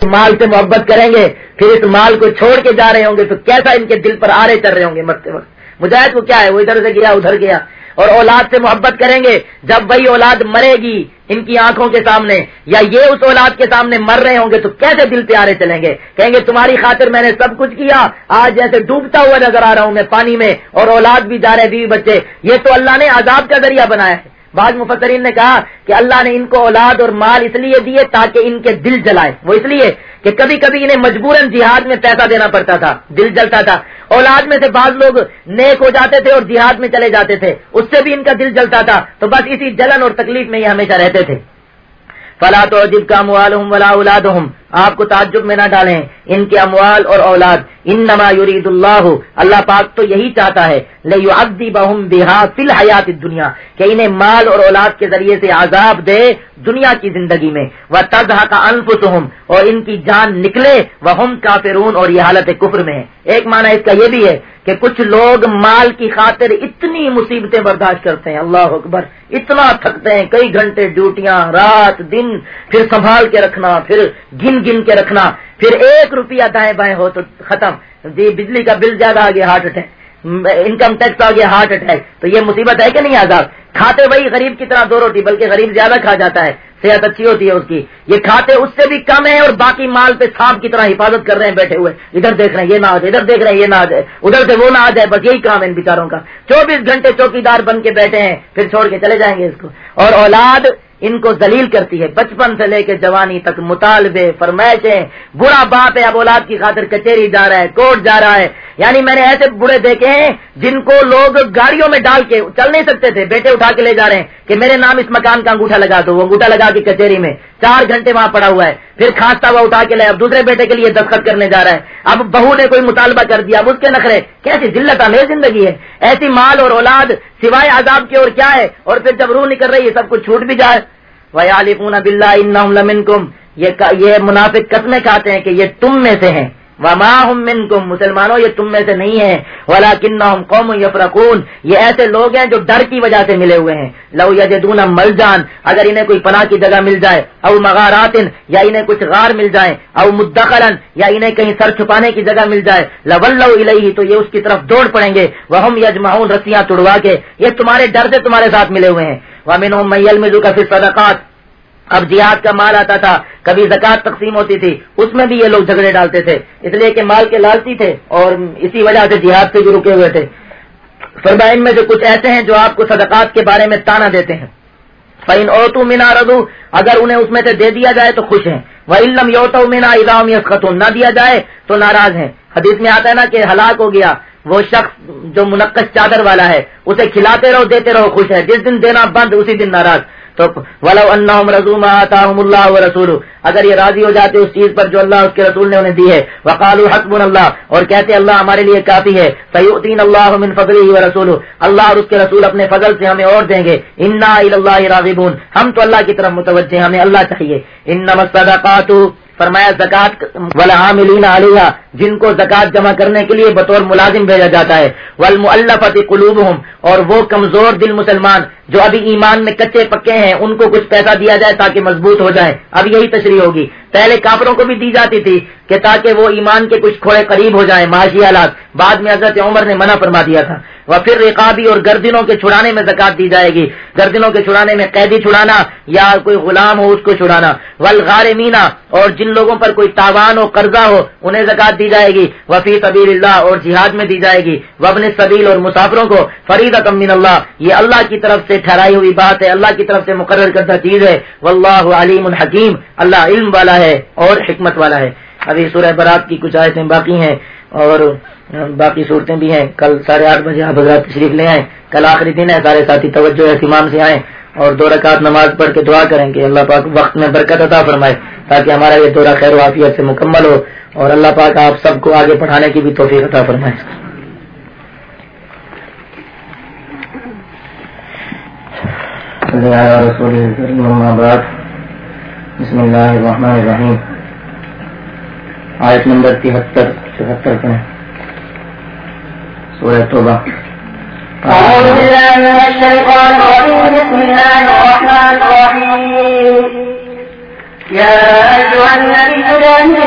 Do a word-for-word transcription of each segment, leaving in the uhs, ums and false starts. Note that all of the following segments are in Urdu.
مال سے محبت کریں گے پھر اس مال کو چھوڑ کے جا رہے ہوں گے تو کیسا ان کے دل پر آرے چل رہے ہوں گے مرتے وقت. مجاہد کو کیا ہے, وہ ادھر سے گیا ادھر گیا. اور اولاد سے محبت کریں گے, جب وہی اولاد مرے گی ان کی آنکھوں کے سامنے یا یہ اس اولاد کے سامنے مر رہے ہوں گے تو کیسے دل پہ آرے چلیں گے. کہیں گے تمہاری خاطر میں نے سب کچھ کیا, آج جیسے ڈوبتا ہوا نظر آ رہا ہوں میں پانی میں, اور اولاد بھی جا رہے بیوی بچے. یہ تو اللہ نے عذاب کا ذریعہ بنایا ہے. بعض مفسرین نے کہا کہ اللہ نے ان کو اولاد اور مال اس لیے دیے تاکہ ان کے دل جلائے. وہ اس لیے کہ کبھی کبھی انہیں مجبوراً جہاد میں پیسہ دینا پڑتا تھا, دل جلتا تھا. اولاد میں سے بعض لوگ نیک ہو جاتے تھے اور جہاد میں چلے جاتے تھے, اس سے بھی ان کا دل جلتا تھا. تو بس اسی جلن اور تکلیف میں یہ ہمیشہ رہتے تھے. فلا تعجبک اموالهم ولا اولادهم, آپ کو تعجب میں نہ ڈالیں ان کے اموال اور اولاد. انما یرید اللہ, اللہ پاک تو یہی چاہتا ہے, لیعذبہم بہا فی الحیات الدنیا, کہ انہیں مال اور اولاد کے ذریعے سے عذاب دے دنیا کی زندگی میں. وتزہق انفسہم, اور ان کی جان نکلے, وہم کافرون, اور یہ حالت کفر میں ہے. ایک معنی اس کا یہ بھی ہے کہ کچھ لوگ مال کی خاطر اتنی مصیبتیں برداشت کرتے ہیں, اللہ اکبر, اتنا تھکتے ہیں, کئی گھنٹے ڈیوٹیاں, رات دن, پھر سنبھال کے رکھنا, پھر گن گن کے رکھنا, پھر ایک روپیہ دائیں بائیں ہو تو ختم. جی بجلی کا بل زیادہ آ گیا ہارٹ اٹیک, انکم ٹیکس آ گیا ہارٹ اٹیک. تو یہ مصیبت ہے کہ نہیں عذاب. کھاتے وہی غریب کی طرح دو روٹی, بلکہ غریب زیادہ کھا جاتا ہے, صحت اچھی ہوتی ہے اس کی. یہ کھاتے اس سے بھی کم ہے اور باقی مال پہ سانپ کی طرح حفاظت کر رہے ہیں بیٹھے ہوئے, ادھر دیکھ رہے ہیں یہ نہ آ جائے, ادھر دیکھ رہے ہیں یہ نہ آ جائے, ادھر سے وہ نہ آ جائے, بس یہی کام ہے ان بیچاروں کا. چوبیس گھنٹے چوکیدار بن کے بیٹھے ہیں, پھر چھوڑ کے چلے جائیں گے اس کو. اور اولاد ان کو ذلیل کرتی ہے بچپن سے لے کے جوانی تک, مطالبے, فرمائشیں. برا باپ ہے, اب اولاد کی خاطر کچہری جا رہا ہے, کورٹ جا رہا ہے. یعنی میں نے ایسے بڑے دیکھے ہیں جن کو لوگ گاڑیوں میں ڈال کے, چل نہیں سکتے تھے, بیٹے اٹھا کے لے جا رہے ہیں کہ میرے نام اس مکان کا انگوٹھا لگا دو. وہ انگوٹھا لگا کے کچہری میں چار گھنٹے وہاں پڑا ہوا ہے, پھر کھانستا ہوا اٹھا کے لے, اب دوسرے بیٹے کے لیے دستخط کرنے جا رہا ہے. اب بہو نے کوئی مطالبہ کر دیا, اب اس کے نخرے. کیسی ذلت آمیز زندگی ہے. ایسی مال اور اولاد سوائے عذاب کے اور کیا ہے. اور پھر جب روح نکل رہی ہے سب کچھ چھوٹ بھی جائے. وَيَعْلِفُونَ بِاللَّهِ إِنَّهُمْ لَمِنْكُمْ, یہ یہ منافق قسمیں کھاتے ہیں کہ یہ تم میں سے ہیں. وَمَا هُمْ مِنْكُمْ, مسلمانوں یہ تم میں سے نہیں ہیں. وَلَكِنَّهُمْ قَوْمٌ يَفْرَقُونَ, یہ ایسے لوگ ہیں جو ڈر کی وجہ سے ملے ہوئے ہیں. لَوْ يَجِدُونَ مَلْجَأً, اگر انہیں کوئی پناہ کی جگہ مل جائے, او مغارات, یا انہیں کچھ غار مل جائے, او مدخلا, یا انہیں کہیں سر چھپانے کی جگہ مل جائے, لَوَلَّوْا إِلَيْهِ, تو یہ اس کی طرف دوڑ پڑیں گے. وَهُمْ يَجْمَعُونَ, رسیاں توڑوا کے, یہ تمہارے ڈر سے تمہارے ساتھ ملے ہوئے ہیں. وَمِنْهُمْ مَن يَلْمِزُكَ فِي الصَّدَقَاتِ, اب جہاد کا مال آتا تھا, کبھی زکوٰۃ تقسیم ہوتی تھی, اس میں بھی یہ لوگ جھگڑے ڈالتے تھے, اس لیے کہ مال کے لالچی تھے اور اسی وجہ سے جہاد سے بھی رکے ہوئے تھے. فرمایا ان میں سے کچھ ایسے ہیں جو آپ کو صدقات کے بارے میں تانا دیتے ہیں. فَإِنْ أُوتُوا مِنْهَا رَضُوا, اگر انہیں اس میں سے دے دیا جائے تو خوش ہیں. وَإِنْ لَمْ يُؤْتَوْا مِنْهَا إِذَا هُمْ يَسْخَطُونَ, نہ دیا جائے تو ناراض ہیں. حدیث میں آتا ہے نا کہ ہلاک ہو گیا وہ شخص جو منقش چادر والا ہے, اسے کھلاتے رہو دیتے رہو خوش ہے, جس دن دینا بند اسی دن ناراض. تو وَلَوْ أَنَّهُمْ رَضُوا مَا آتَاهُمُ اللَّهُ وَرَسُولُهُ, اگر یہ راضی ہو جاتے اس چیز پر جو اللہ اس کے رسول نے انہیں دی ہے. وَقَالُوا حَسْبُنَا اللَّهُ, اور کہتے اللہ ہمارے لیے کافی ہے. سَيُؤْتِينَ اللَّهُ مِنْ فَضْلِهِ وَرَسُولُهُ, اللہ اور اس کے رسول اپنے فضل سے ہمیں اور دیں گے. إِنَّا إِلَى اللَّهِ رَاغِبُونَ, ہم تو اللہ کی طرف متوجہ, ہمیں اللہ چاہیے. إِنَّمَا الصَّدَقَاتُ, فرمایا زکات والعاملین علیہا, جن کو زکات جمع کرنے کے لیے بطور ملازم بھیجا جاتا ہے. والمؤلفۃ قلوبہم, اور وہ کمزور دل مسلمان جو ابھی ایمان میں کچے پکے ہیں, ان کو کچھ پیسہ دیا جائے تاکہ مضبوط ہو جائے. اب یہی تشریح ہوگی. پہلے کافروں کو بھی دی جاتی تھی کہ تاکہ وہ ایمان کے کچھ کھوڑے قریب ہو جائیں معاشی حالات, بعد میں حضرت عمر نے منع فرما دیا تھا. وپھر رقابی, اور گردنوں کے چھڑانے میں زکات دی جائے گی. گردنوں کے چھڑانے میں قیدی چھڑانا یا کوئی غلام ہو اس کو چھڑانا. والغارمین, اور جن لوگوں پر کوئی تاوان ہو قرضہ ہو انہیں زکات دی جائے گی. وفی سبیل اللہ, اور جہاد میں دی جائے گی. وابن السبیل, اور مسافروں کو. فریضۃ من اللہ, یہ اللہ کی طرف سے ٹھہرائی ہوئی بات ہے, اللہ کی طرف سے مقرر کردہ چیز ہے. واللہ علیم حکیم, اللہ علم والا ہے اور حکمت والا ہے. ابھی سورہ برات کی کچھ آیتیں باقی ہیں اور باقی صورتیں بھی ہیں. کل ساڑھے آٹھ بجے آپ حضرات تشریف لے آئیں, کل آخری دن ہے, سارے ساتھی توجہ اہتمام سے آئیں اور دو رکعت نماز پڑھ کے دعا کریں کہ اللہ پاک وقت میں برکت عطا فرمائے تاکہ ہمارا یہ دورہ خیر و عافیت سے مکمل ہو, اور اللہ پاک آپ سب کو آگے پڑھانے کی بھی توفیق عطا فرمائے. بسم اللہ الرحمن الرحیم. آیت نمبر تہتر چوہتر کے سورہ توبہ. أعوذ بالله من الشيطان الرجيم. بسم الله الرحمن الرحيم. يا أيها الذين جاهدوا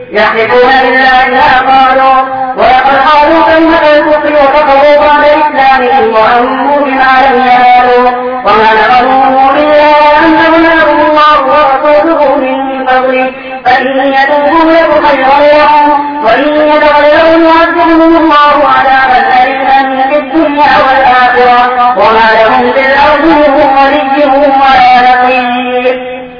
يحلفون بالله ما قالوا ولقد قالوا كلمة الكفر وكفروا بعد إسلامهم وهموا بما لم ينالوا وما نقموا إلا أن أغناهم الله ورسوله من فضله فإن يتوبوا يك خيرا لهم وإن يتولوا يعذبهم الله عذابا أليما في الدنيا والآخرة وما لهم في الأرض من ولي ولا نصير.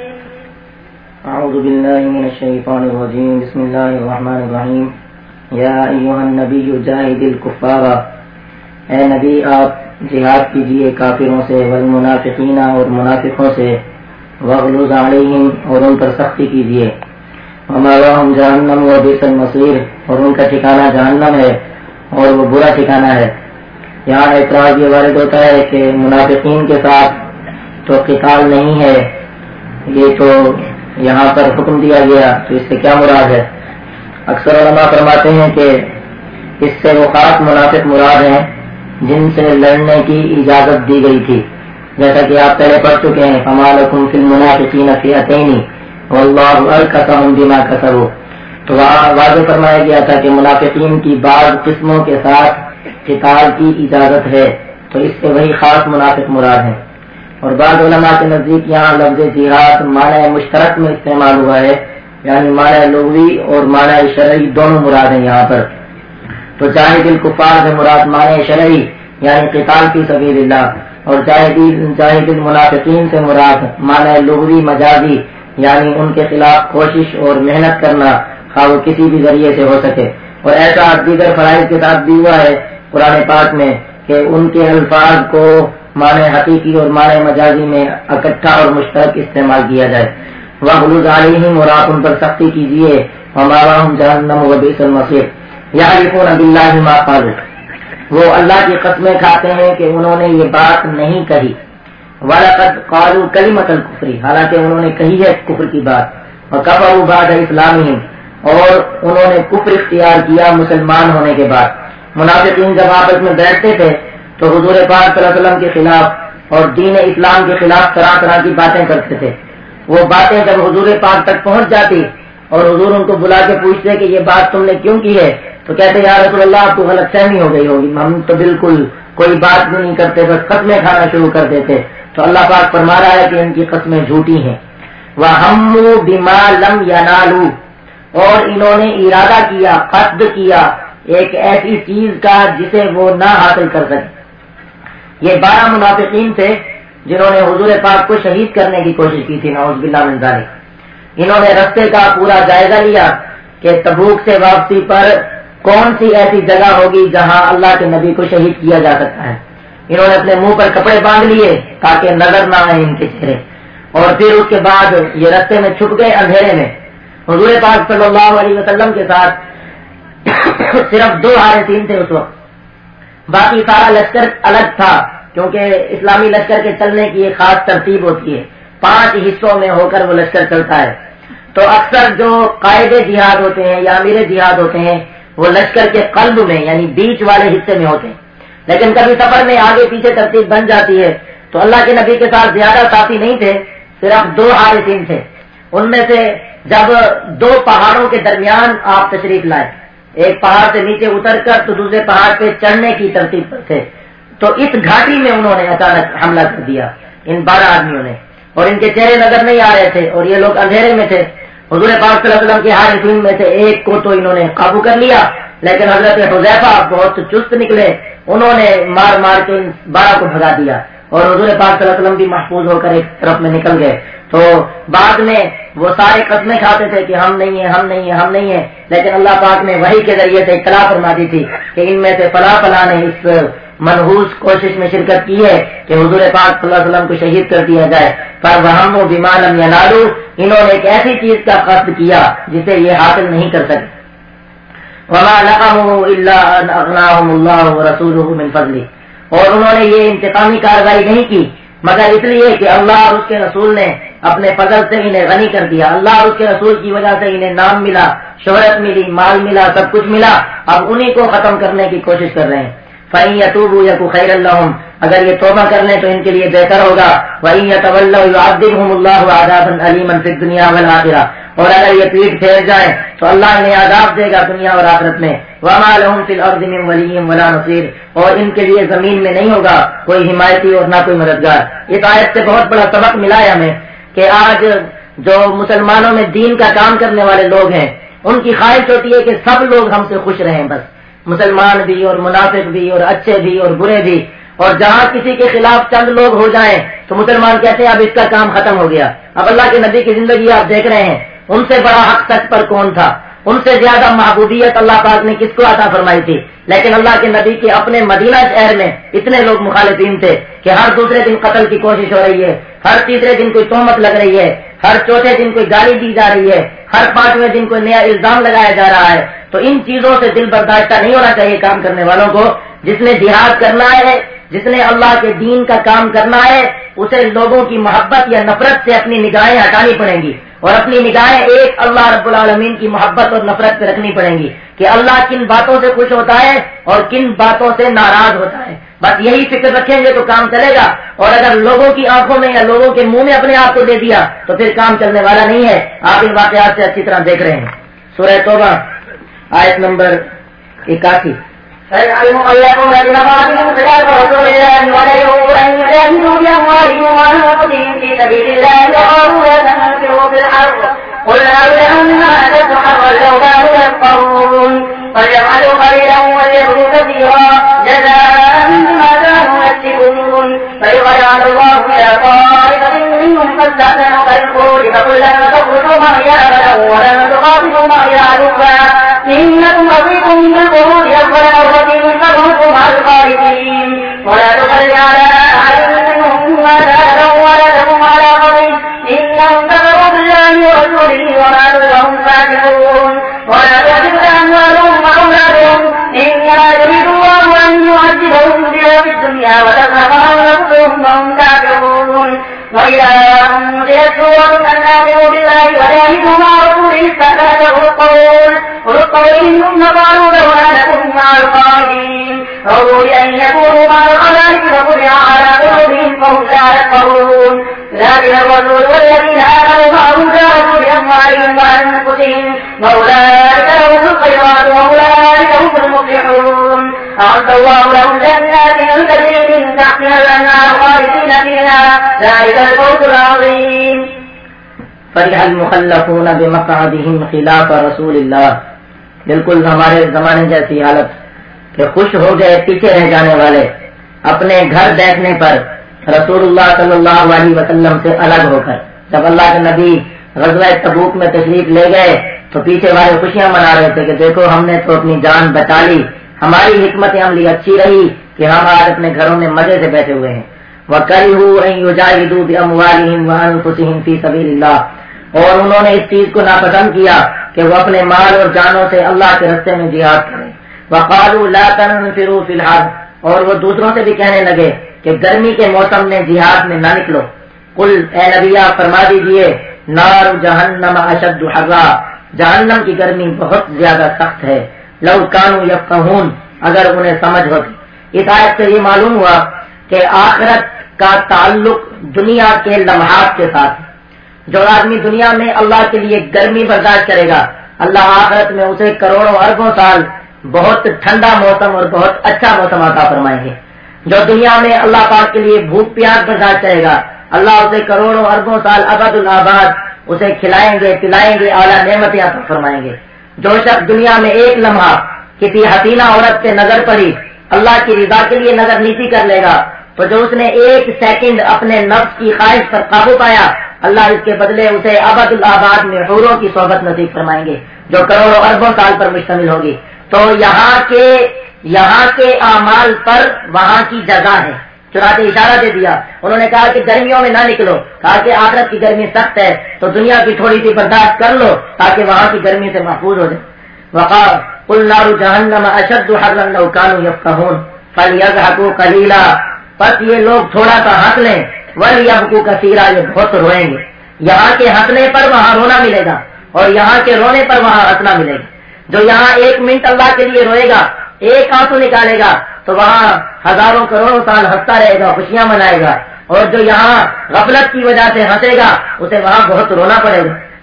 أعوذ بالله من الشيطان الرجيم. بسم الله الرحمن الرحيم. یا ایھا النبی جاہد الکفار، اے نبی آپ جہاد کیجئے کافروں سے، والمنافقین اور منافقوں سے، واغلظ علیہم اور ان پر سختی کیجئے، ومأواہم جہنم وبئس المصیر اور ان کا ٹھکانہ جہنم ہے اور وہ برا ٹھکانہ ہے. یہاں اعتراض یہ وارد ہوتا ہے کہ منافقین کے ساتھ تو قتال نہیں ہے، یہ تو یہاں پر حکم دیا گیا، تو اس سے کیا مراد ہے؟ اکثر علماء فرماتے ہیں کہ اس سے وہ خاص منافق مراد ہیں جن سے لڑنے کی اجازت دی گئی تھی، جیسا کہ آپ پہلے پڑھ چکے ہیں فما لکم فی المنافقین فئتین واللہ ارکسہم بما کسبوا. تو وہاں واضح فرمایا گیا تھا کہ منافقین کی بعض قسموں کے ساتھ قتال کی اجازت ہے، تو اس سے وہی خاص منافق مراد ہیں. اور بعض علماء کے نزدیک یہاں لفظ جہاد معنی مشترک میں استعمال ہوا ہے، یعنی معنی لغوی اور معنی شرعی دونوں مراد ہیں یہاں پر. تو جاہد الکفار سے مراد معنی شرعی یعنی قتال فی سبیل اللہ، اور جاہد المنافقین سے مراد معنی لغوی مجازی یعنی ان کے خلاف کوشش اور محنت کرنا، خواہ وہ کسی بھی ذریعے سے ہو سکے. اور ایسا دیگر فرائض کے ساتھ بھی ہوا ہے قرآن پاک میں کہ ان کے الفاظ کو معنی حقیقی اور معنی مجازی میں اکٹھا اور مشترک استعمال کیا جائے. وَغْلُظْ عَلَيْهِمْ اور آپ ان پر سختی کیجیے، وَمَأْوَاهُمْ جَهَنَّمُ وَبِئْسَ الْمَصِيرُ. يَحْلِفُونَ بِاللَّهِ مَا قَالُوا، وہ اللہ کی قسمیں کھاتے ہیں کہ انہوں نے یہ بات نہیں کہی. وَلَقَدْ قَالُوا كَلِمَةَ الْكُفْرِ، حالانکہ انہوں نے کہی ہے کفر کی بات. وَكَفَرُوا بَعْدَ إِسْلَامِهِمْ، اور انہوں نے کفر اختیار کیا مسلمان ہونے کے بعد. منافقین جب آپس میں بیٹھتے تھے تو حضور پاک صلی اللہ علیہ وسلم کے خلاف اور دین اسلام کے خلاف طرح طرح کی باتیں کرتے تھے. وہ باتیں جب حضور پاک تک پہنچ جاتی اور حضور ان کو بلا کے پوچھتے کہ یہ بات تم نے کیوں کی ہے، تو کہتے یا رسول اللہ آپ کو غلط فہمی ہو گئی ہوگی، ہم تو بالکل کوئی بات بھی نہیں کرتے، بس قسمیں کھانا شروع کر دیتے. تو اللہ پاک فرما رہا ہے کہ ان کی قسمیں جھوٹی ہیں. وَهَمُّوا بِمَا لَمْ يَنَالُوا، اور انہوں نے ارادہ کیا، قصد کیا ایک ایسی چیز کا جسے وہ نہ حاصل کر سکے. یہ بارہ منافقین تھے جنہوں نے حضور پاک کو شہید کرنے کی کوشش کی تھی، نعوذ باللہ من ذالک. انہوں نے رستے کا پورا جائزہ لیا کہ تبوک سے واپسی پر کون سی ایسی جگہ ہوگی جہاں اللہ کے نبی کو شہید کیا جا سکتا ہے. انہوں نے اپنے منہ پر کپڑے باندھ لیے تاکہ نظر نہ آئے ان کے چہرے، اور پھر اس کے بعد یہ رستے میں چھپ گئے اندھیرے میں. حضور پاک صلی اللہ علیہ وسلم کے ساتھ صرف دو حارثین تھے اس وقت، باقی سارا لشکر الگ تھا، کیونکہ اسلامی لشکر کے چلنے کی ایک خاص ترتیب ہوتی ہے، پانچ حصوں میں ہو کر وہ لشکر چلتا ہے. تو اکثر جو قائد جہاد ہوتے ہیں یا امیر جہاد ہوتے ہیں وہ لشکر کے قلب میں یعنی بیچ والے حصے میں ہوتے ہیں، لیکن کبھی سفر میں آگے پیچھے ترتیب بن جاتی ہے. تو اللہ کے نبی کے ساتھ زیادہ ساتھی نہیں تھے، صرف دو حارثین تھے. ان میں سے جب دو پہاڑوں کے درمیان آپ تشریف لائے، ایک پہاڑ سے نیچے اتر کر تو دوسرے پہاڑ پہ چڑھنے کی ترتیب پر تھے، تو اس گھاٹی میں انہوں نے اچانک حملہ کر دیا ان بارہ آدمیوں نے، اور ان کے چہرے نظر نہیں آ رہے تھے اور یہ لوگ اندھیرے میں تھے. حضور پاک صلی اللہ علیہ وسلم کے حارثین میں سے ایک کو تو انہوں نے قابو کر لیا، لیکن حضرت حذیفہ بہت چست نکلے، انہوں نے مار مار کے ان بارہ کو بھگا دیا، اور حضور پاک صلی اللہ علیہ وسلم بھی محفوظ ہو کر ایک طرف میں نکل گئے. تو بعد میں وہ سارے قسمیں کھاتے تھے کہ ہم نہیں ہیں ہم نہیں ہیں ہم نہیں ہیں، لیکن اللہ پاک نے وحی کے ذریعے سے اطلاع فرما دی تھی کہ ان میں سے فلاں فلاں نے اس منحوس کوشش میں شرکت کی ہے کہ حضور پاک صلی اللہ علیہ وسلم کو شہید کر دیا جائے. پر وَهَمُّوا بِمَا لَمْ يَنَالُوا، انہوں نے ایک ایسی چیز کا قصد کیا جسے یہ حاصل نہیں کر سکے. وَمَا نَقَمُوا إِلَّا أَنْ أَغْنَاهُمُ اللَّهُ وَرَسُولُهُ مِنْ فَضْلِهِ، اور انہوں نے یہ انتقامی کارروائی نہیں کی مگر اس لیے کہ اللہ اور اس کے رسول نے اپنے فضل سے انہیں غنی کر دیا. اللہ اور اس کے رسول کی وجہ سے انہیں نام ملا، شہرت ملی، مال ملا، سب کچھ ملا. اب انہی کو ختم کرنے کی کوشش کر رہے ہیں. فَإِن يَتُوبُوا يَكُ خَيْرًا لَّهُمْ، اگر یہ توبہ کر لیں تو ان کے لیے بہتر ہوگا. وَإِن يَتَوَلَّوْا يُعَذِّبْهُمُ اللَّهُ عَذَابًا أَلِيمًا فِي الدُّنْيَا وَالْآخِرَةِ، اور اگر یہ پیٹ پھیر جائیں تو اللہ انہیں عذاب دے گا دنیا اور آخرت میں. وما لهم في الارض من ولي ولا نصير، اور ان کے لیے زمین میں نہیں ہوگا کوئی حمایتی اور نہ کوئی مددگار. اس آیت سے بہت بڑا سبق ملا ہے ہمیں کہ آج جو مسلمانوں میں دین کا کام کرنے والے لوگ ہیں ان کی خواہش ہوتی ہے کہ سب لوگ ہم سے خوش رہیں، بس مسلمان بھی اور منافق بھی اور اچھے بھی اور برے بھی. اور جہاں کسی کے خلاف چند لوگ ہو جائیں تو مسلمان کہتے ہیں اب اس کا کام ختم ہو گیا. اب اللہ کے نبی کی زندگی آپ دیکھ رہے ہیں، ان سے بڑا حق سچ پر کون تھا؟ ان سے زیادہ محبوبیت اللہ پاک نے کس کو عطا فرمائی تھی؟ لیکن اللہ کے نبی کے اپنے مدینہ شہر میں اتنے لوگ مخالفین تھے کہ ہر دوسرے دن قتل کی کوشش ہو رہی ہے، ہر تیسرے دن کوئی تہمت لگ رہی ہے، ہر چوتھے دن کوئی گالی دی جا رہی ہے، ہر پانچویں دن کوئی نیا الزام لگایا جا رہا ہے. تو ان چیزوں سے دل برداشتہ نہیں ہونا چاہیے کام کرنے والوں کو. جس نے جہاد کرنا ہے، جس نے اللہ کے دین کا کام کرنا ہے، اسے لوگوں کی محبت یا نفرت سے اپنی نگاہیں ہٹانی پڑیں گی اور اپنی نگاہیں ایک اللہ رب العالمین کی محبت اور نفرت پہ رکھنی پڑیں گی کہ اللہ کن باتوں سے خوش ہوتا ہے اور کن باتوں سے ناراض ہوتا ہے. بس یہی فکر رکھیں گے تو کام چلے گا. اور اگر لوگوں کی آنکھوں میں یا لوگوں کے منہ میں اپنے آپ کو دے دیا تو پھر کام چلنے والا نہیں ہے. آپ ان واقعات سے اچھی طرح دیکھ رہے ہیں. سورہ توبہ آیت نمبر اکاسی. المؤلفون بمقاتلهم خلاف رسول الله وليروا أن يجاهدوا بأموالهم وأنفسهم في سبيل الله وقالوا لا تنفروا في الحرب قل هل جهنم أشد حرا لو كانوا يفقهون فليفعلوا قليلا وليبدوا كثيرا جزاء بما كانوا يكسبون فيجعل الله إلى طائفة منهم فاستأذنوا كالخروج فقل لن تخرجوا معي أبدا ولن تقاتلوا معي عدوا إنكم رضيتم بالخروج أول مرة فارجعوا مع الخالدين ولا تصل على أحد منهم مات أبدا ولا تقم على قبره إنهم كفروا بالله ورسوله وماتوا وهم فاسقون ولا تعجبك أموالهم وأولادهم إنما يريد الله أن يعذبهم بها في الدنيا وتزهق أنفسهم وهم كافرون وإذا أنزلت سورة أن آمنوا بالله وجاهدوا مع رسوله استأذنهم القول والقول ثم قالوا لولا نكن مع القائدين رضوا بأن يكونوا مع الخلائق فطبع على قلوبهم فهم لا يفقهون لكن الرسول والذين آمنوا معه جاهدوا بأموالهم وأنفسهم وأولئك لهم الخيرات وأولئك هم المفلحون أعد الله لهم جنات تجري من تحتها الأنهار خالدين فيها ذلك الفوز العظيم. فرح المخلفون بمقعدهم خلاف رسول اللہ. بالکل ہمارے زمانے جیسی حالت کہ خوش ہو گئے پیچھے رہ جانے والے اپنے گھر دیکھنے پر رسول اللہ صلی اللہ علیہ وسلم سے الگ ہو کر. جب اللہ کے نبی غزوہ تبوک میں تشریف لے گئے تو پیچھے والے خوشیاں منا رہے تھے کہ دیکھو ہم نے تو اپنی جان بچا لی، ہماری حکمت عملی اچھی رہی کہ ہم آج اپنے گھروں میں مزے سے بیٹھے ہوئے ہیں. وَكَرِهُوا أَن يُجَاهِدُوا بِأَمْوَالِهِمْ وَأَنفُسِهِمْ فِي سَبِيلِ اللَّهِ، اور انہوں نے اس چیز کو ناپسند کیا کہ وہ اپنے مال اور جانوں سے اللہ کے راستے میں جہاد کریں. وَقَالُوا لَا تَنفِرُوا فِي الْحَرِّ، اور وہ دوسروں سے بھی کہنے لگے کہ گرمی کے موسم میں جہاد میں نہ نکلو. قل اے نبی آپ فرما دیجئے نار جہنم اشد حرا، جہنم کی گرمی بہت زیادہ سخت ہے. لو کانوا یفقہون، اگر انہیں سمجھ ہوتی. اس آیت سے یہ معلوم ہوا کہ آخرت کا تعلق دنیا کے لمحات کے ساتھ. جو آدمی دنیا میں اللہ کے لیے گرمی برداشت کرے گا اللہ آخرت میں اسے کروڑوں اربوں سال بہت ٹھنڈا موسم اور بہت اچھا موسم عطا فرمائیں گے. جو دنیا میں اللہ پاک کے لیے بھوک پیاس برداشت کرے گا اللہ اسے کروڑوں اربوں سال ابد الآباد اسے کھلائیں گے پلائیں گے اعلیٰ نعمتیں عطا فرمائیں گے. جو شخص دنیا میں ایک لمحہ کسی حسینہ عورت سے نظر پڑی اللہ کی رضا کے لیے نظر نیچی کر لے گا تو جو اس نے ایک سیکنڈ اپنے نفس کی خواہش پر قابو پایا اللہ اس کے بدلے اسے ابد الآباد میں حوروں کی صحبت نصیب فرمائیں گے جو کروڑوں اربوں سال پر مشتمل ہوگی. تو یہاں کے یہاں کے اعمال پر وہاں کی جزا ہے. چنانچہ اشارہ دے دیا، انہوں نے کہا کہ گرمیوں میں نہ نکلو، کہا کہ آخرت کی گرمی سخت ہے تو دنیا کی تھوڑی سی برداشت کر لو تاکہ وہاں کی گرمی سے محفوظ ہو جائے. وقال قل نار جہنم اشد حرا لو كانوا يفقهون فليضحكوا قليلا، بس یہ لوگ تھوڑا سا ہنس لیں وليبكوا كثيرا، یہ بہت روئیں گے. یہاں کے ہنسنے پر وہاں رونا ملے گا اور یہاں کے رونے پر وہاں ہنسنا ملے گا. جو یہاں ایک منٹ اللہ کے لیے روئے گا ایک آنسو نکالے گا تو وہاں ہزاروں کروڑوں سال ہنستا رہے گا خوشیاں منائے گا. اور جو یہاں غفلت کی وجہ سے ہنسے گا اسے وہاں بہت رونا پڑے گا.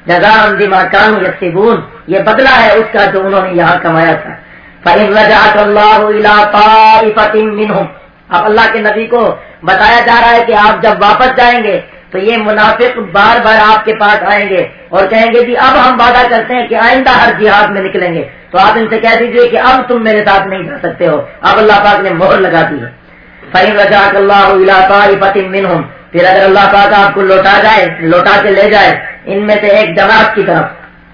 جزاء بما كانوا يكسبون، یہ بدلہ ہے اس کا جو انہوں نے یہاں کمایا تھا۔ فإن رجعك الله إلى طائفة منهم، اب اللہ کے نبی کو بتایا جا رہا ہے کہ آپ جب واپس جائیں گے تو یہ منافق بار بار آپ کے پاس آئیں گے اور کہیں گے جی اب ہم وعدہ کرتے ہیں کہ آئندہ ہر جہاد میں نکلیں گے، تو آپ ان سے کہہ دیجئے کہ اب تم میرے ساتھ نہیں جا سکتے ہو، اب اللہ پاک نے مہر لگا دی ہے۔ فإن رجعك الله إلى طائفة منهم، پھر اگر اللہ پاک آپ کو لوٹا جائے لوٹا کے لے جائے ان میں سے ایک جماعت کی طرف،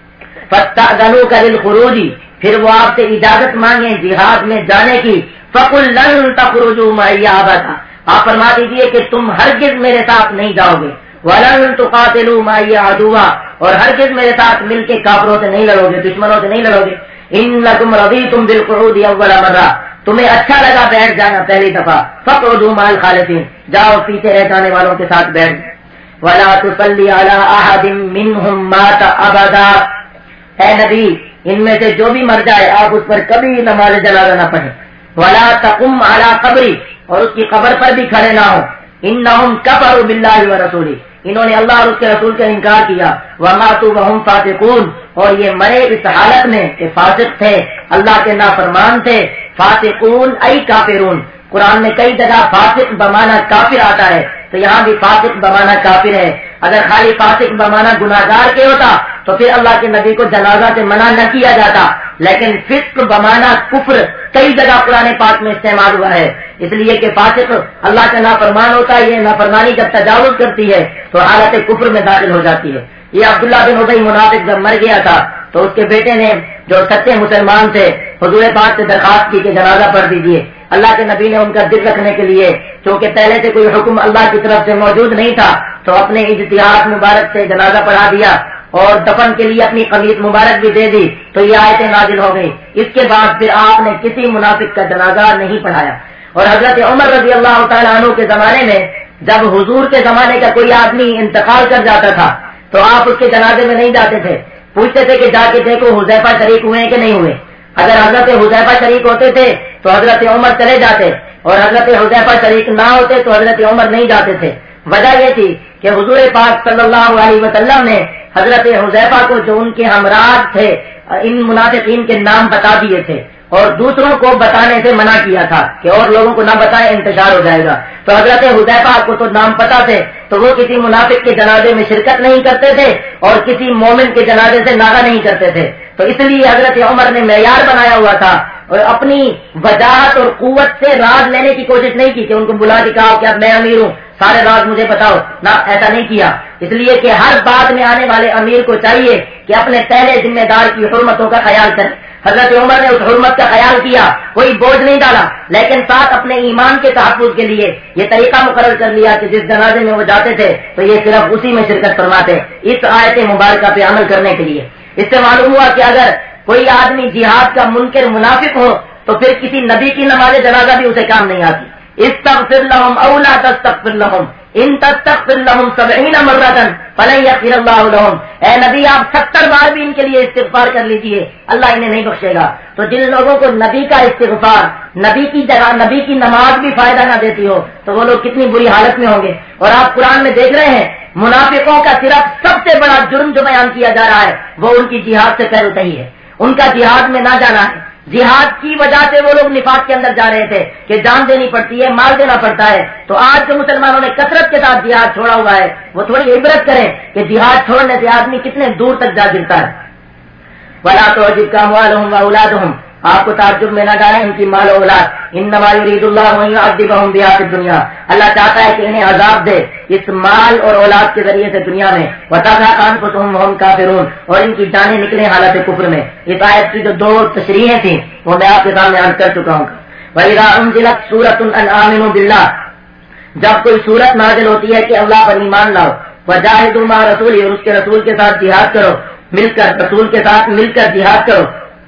فاستأذنوك للخروج، پھر وہ آپ سے اجازت مانگے جہاد میں جانے کی، فقل لن تخرجوا معي ابدا، آپ فرما دیجئے کہ تم ہرگز میرے ساتھ نہیں جاؤ گے، ولن تقاتلوا معي عدوا، اور ہرگز میرے ساتھ مل کے کافروں سے نہیں لڑو گے، دشمنوں سے نہیں لڑو گے۔ انکم رضیتم بالقعود اول مرہ، تمہیں اچھا لگا بیٹھ جانا پہلی دفعہ، فقعدوا مع الخالفین، جاؤ پیچھے رہ جانے والوں کے ساتھ بیٹھ۔ ولا تصلی علی احد منهم مات ابدا، اے نبی ان میں سے جو بھی مر جائے آپ اس پر کبھی نماز جنازہ نہ پڑھیں۔ ولا تقم علی قبری، اور اس کی قبر پر بھی کھڑے نہ ہو۔ انہم کفروا باللہ ورسولہ، انہوں نے اللہ اور اس کے رسول کا انکار کیا۔ وماتوا وهم فاسقون، اور یہ مرے اس حالت میں کہ فاسق تھے، اللہ کے نافرمان تھے۔ فاسقون ای کافرون، قرآن میں کئی جگہ فاسق بمانا کافر آتا ہے، تو یہاں بھی فاسق بمانا کافر ہے۔ اگر خالی فاسق بمانا گناہگار کے ہوتا تو پھر اللہ کے نبی کو جنازہ سے منع نہ کیا جاتا، لیکن فسق بمانا کفر کئی جگہ قرآن پاک میں استعمال ہوا ہے، اس لیے کہ فاسق اللہ کا نافرمان ہوتا ہے، یہ نافرمانی جب تجاوز کرتی ہے تو حالت کفر میں داخل ہو جاتی ہے۔ یہ عبداللہ بن ابی منافق جب مر گیا تھا تو اس کے بیٹے نے جو سچے مسلمان تھے حضور پاک سے درخواست کی کہ جنازہ پڑھ دیجیے۔ اللہ کے نبی نے ان کا دل رکھنے کے لیے، کیونکہ پہلے سے کوئی حکم اللہ کی طرف سے موجود نہیں تھا، تو اپنے اجتہاد مبارک سے جنازہ پڑھا دیا اور دفن کے لیے اپنی قمیص مبارک بھی دے دی، تو یہ آیتیں نازل ہو گئی۔ اس کے بعد پھر آپ نے کسی منافق کا جنازہ نہیں پڑھایا۔ اور حضرت عمر رضی اللہ تعالیٰ عنہ کے زمانے میں جب حضور کے زمانے کا کوئی آدمی انتقال کر جاتا تھا تو آپ اس کے جنازے میں نہیں جاتے تھے، پوچھتے تھے کہ جا کے دیکھو حذیفہ شریک ہوئے ہیں کہ نہیں ہوئے۔ اگر حضرت حذیفہ شریک ہوتے تھے تو حضرت عمر چلے جاتے، اور حضرت حذیفہ شریک نہ ہوتے تو حضرت عمر نہیں جاتے تھے۔ وجہ یہ تھی کہ حضور پاک صلی اللہ علیہ وسلم نے حضرت حذیفہ کو جو ان کے ہمراہ تھے ان منافقین کے نام بتا دیے تھے، اور دوسروں کو بتانے سے منع کیا تھا کہ اور لوگوں کو نہ بتائیں انتشار ہو جائے گا۔ تو حضرت حذیفہ کو تو نام پتا تھے، تو وہ کسی منافق کے جنازے میں شرکت نہیں کرتے تھے اور کسی مومن کے جنازے سے ناغہ نہیں کرتے تھے۔ تو اس لیے حضرت عمر نے معیار بنایا ہوا تھا اور اپنی وجاہت اور قوت سے راز لینے کی کوشش نہیں کی کہ ان کو بلا کے کہا کہ اب میں امیر ہوں سارے راز مجھے بتاؤ، نہ ایسا نہیں کیا۔ اس لیے کہ ہر بعد میں آنے والے امیر کو چاہیے کہ اپنے پہلے ذمہ دار کی حرمتوں کا خیال کرے۔ حضرت عمر نے اس حرمت کا خیال کیا، کوئی بوجھ نہیں ڈالا، لیکن ساتھ اپنے ایمان کے تحفظ کے لیے یہ طریقہ مقرر کر لیا کہ جس جنازے میں وہ جاتے تھے تو یہ صرف اسی میں شرکت فرماتے، اس آیت مبارکہ پہ عمل کرنے کے لیے۔ اس سے معلوم ہوا کہ اگر کوئی آدمی جہاد کا منکر منافق ہو تو پھر کسی نبی کی نماز جنازہ بھی اسے کام نہیں آتی۔ استغفر لهم او لا تستغفر لهم ان تستغفر لهم سبعین مرۃ فلن یغفر اللہ لهم، اے نبی آپ ستر بار بھی ان کے لیے استغفار کر لیجئے، اللہ انہیں نہیں بخشے گا۔ تو جن لوگوں کو نبی کا استغفار، نبی کی جگہ نبی کی نماز بھی فائدہ نہ دیتی ہو تو وہ لوگ کتنی بری حالت میں ہوں گے۔ اور آپ قرآن میں دیکھ رہے ہیں منافقوں کا صرف سب سے بڑا جرم جو بیان کیا جا رہا ہے وہ ان کی جہاد سے پیروتہی ہے، ان کا جہاد میں نہ جانا ہے۔ جہاد کی وجہ سے وہ لوگ نفاق کے اندر جا رہے تھے کہ جان دینی پڑتی ہے، مال دینا پڑتا ہے۔ تو آج جو مسلمانوں نے کثرت کے ساتھ جہاد چھوڑا ہوا ہے وہ تھوڑی عبرت کریں کہ جہاد چھوڑنے سے آدمی کتنے دور تک جا گرتا ہے۔ وَلَا تُعْجِبْكَ أَمْوَالُهُمْ وَأَوْلَادُهُمْ، آپ کو تعجب میں نہ ڈالیں ان کی مال و اولاد۔ انما یرید اللہ ان یعذبہم بہا فی الدنیا، اللہ چاہتا ہے کہ انہیں عذاب دے اس مال اور اولاد کے ذریعے سے دنیا میں، وَتَزْهَقَ أَنفُسُهُمْ وَهُمْ كَافِرُونَ، اور ان کی جانیں نکلیں حالت کفر میں۔ اس آیت کی جو دو تشریحیں تھیں وہ میں آپ کے سامنے عرض کر چکا ہوں۔ وَإِذَا أُنزِلَتْ سُورَةٌ أَنْ آمِنُوا بِاللَّهِ، جب کوئی سورت نازل ہوتی ہے کہ اللہ پر ایمان لاؤ، وَجَاهِدُوا مَعَ رَسُولِهِ، اور اس کے رسول کے ساتھ جہاد کرو، مل کر رسول کے ساتھ مل کر جہاد کرو۔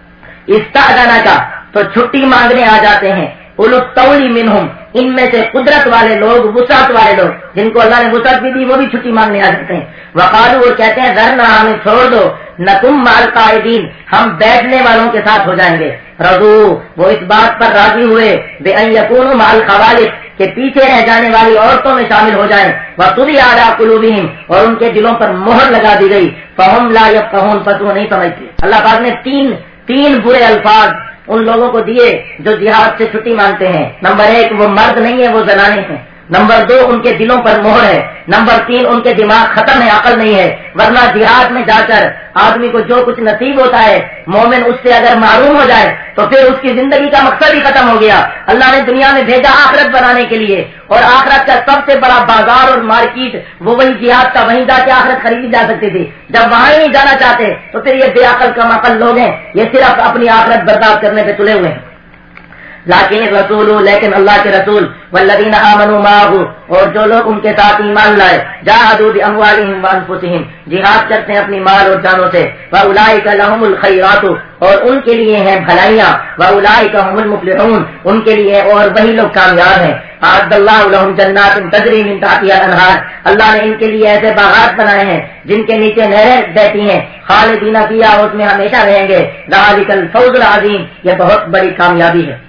استأذنک، تو چھٹی مانگنے آ جاتے ہیں، اولو الطول منہم، ان میں سے قدرت والے لوگ، وسعت والے لوگ جن کو اللہ نے وسعت بھی دی وہ بھی چھٹی مانگنے آ جاتے ہیں۔ وقالوا، اور کہتے ہیں ذرنا، ہمیں چھوڑ دو، نکم مع القاعدین، ہم بیٹھنے والوں کے ساتھ ہو جائیں گے۔ رضو، وہ اس بات پر راضی ہوئے، بے ان یکونوا مع الخوالف، کہ پیچھے رہ جانے والی عورتوں میں شامل ہو جائیں. وَطُبِعَ عَلَىٰ قُلُوبِهِمْ اور ان کے دلوں پر مہر لگا دی گئی. فَهُمْ لَا يَفْقَهُونَ پس وہ نہیں سمجھتے. اللہ پاک نے تین تین برے الفاظ ان لوگوں کو دیے جو جہاد سے چھٹی مانتے ہیں. نمبر ایک وہ مرد نہیں ہے، وہ زنانے ہیں. نمبر دو ان کے دلوں پر مہر ہے. نمبر تین ان کے دماغ ختم ہے، عقل نہیں ہے. ورنہ جہاد میں جا کر آدمی کو جو کچھ نصیب ہوتا ہے مومن اس سے اگر محروم ہو جائے تو پھر اس کی زندگی کا مقصد ہی ختم ہو گیا. اللہ نے دنیا میں بھیجا آخرت بنانے کے لیے، اور آخرت کا سب سے بڑا بازار اور مارکیٹ وہ وہی جہاد کا، وہیں جا کے آخرت خریدی جا سکتی تھی. جب وہاں ہی نہیں جانا چاہتے تو پھر یہ بے عقل کم عقل لوگ ہیں، یہ صرف اپنی آخرت برباد کرنے پہ تلے ہوئے ہیں. لیکن رسول لیکن اللہ کے رسول والذین آمنوا معہ اور جو لوگ ان کے ساتھ ایمان لائے جاہدوا باموالہم وانفسہم جہاد کرتے ہیں اپنی مال اور جانوں سے. واولئک لہم الخیرات اور ان کے لیے ہیں بھلائیاں. واولئک هم المفلحون ان کے لیے اور وہی لوگ کامیاب ہیں. اعد اللہ لہم جنات تجری من تحتها الانہار اللہ نے ان کے لیے ایسے باغات بنائے ہیں جن کے نیچے نہریں بہتی ہیں. خالدین فیہا اس میں ہمیشہ رہیں گے. ذالک الفوز العظیم یہ بہت بڑی کامیابی ہے.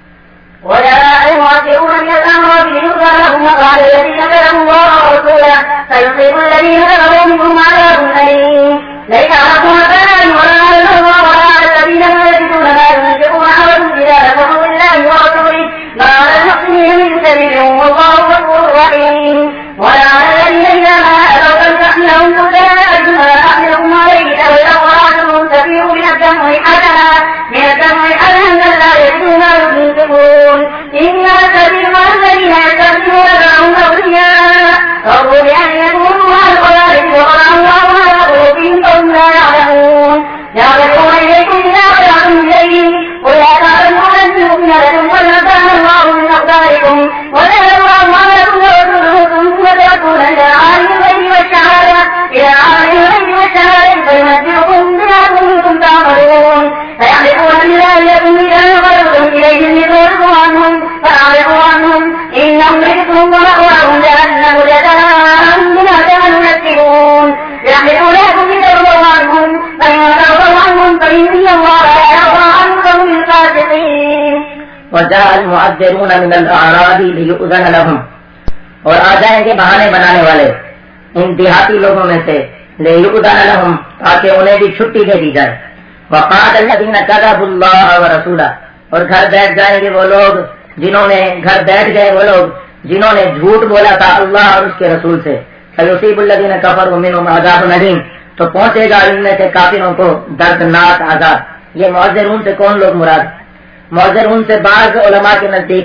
وجاء المهاجرون من الأعراب ليؤذن لهم وقال الذين كذبوا الله ورسوله سيصيب الذين كفروا منهم عذاب أليم. ليس على الضعفاء ولا على المرضى ولا على الذين لا يجدون ما ينفقون حرج إذا كفروا بالله ورسوله ما على المحسنين من سبيل والله غفور رحيم. ولا على الذين إذا ما أتوك لتحملهم قلت لا أجد ما أحملكم عليه أو أخرجتم تفيض من الدمع حسنا من الدمع حسنا لا يجدون ما ينفقون إنما السبيل مع الذين يستخدمون لهم أولياء رضوا بأن يكونوا مع الخوارج وقرأ الله على قلوبهم فهم لا يعلمون. يعرفون إليكم إذا رجعتم إليهم ولا تعلمون أنكم لكم قد نبأنا الله من أخباركم وذهب الله لكم ورسوله ثم تأتون إلى عالم الغيب والشهادة إلى عالم الغيب والشهادة فينبئكم بما كنتم تعملون. فيحلفون بالله لكم إذا نظرتم إليهم لتعرضوا عنهم فأعرضوا عنهم إنهم رجس ومأواهم جهنم جزاء بما كانوا يكسبون. يحلفون لكم لترضوا عنهم فإن ترضوا عنهم فإن الله لا يرضى عن القوم الفاسقين. وجاء المعذرون من الأعراب ليؤذن لهم اور آ جائیں گے بہانے بنانے والے ان دیہاتی لوگوں میں سے ليؤذن لهم تاکہ انہیں بھی چھٹی دے دی جائے. وقال الذين كذبوا الله ورسوله اور گھر بیٹھ جائیں گے وہ لوگ جنہوں نے گھر بیٹھ گئے وہ لوگ جنہوں نے جھوٹ بولا تھا اللہ اور اس کے رسول سے. فيصيب الذين كفروا منهم عذاب أليم تو پہنچے گا ان میں سے کافروں کو دردناک عذاب. یہ معذرون سے کون لوگ مراد؟ معذرون سے بعض علماء کے نزدیک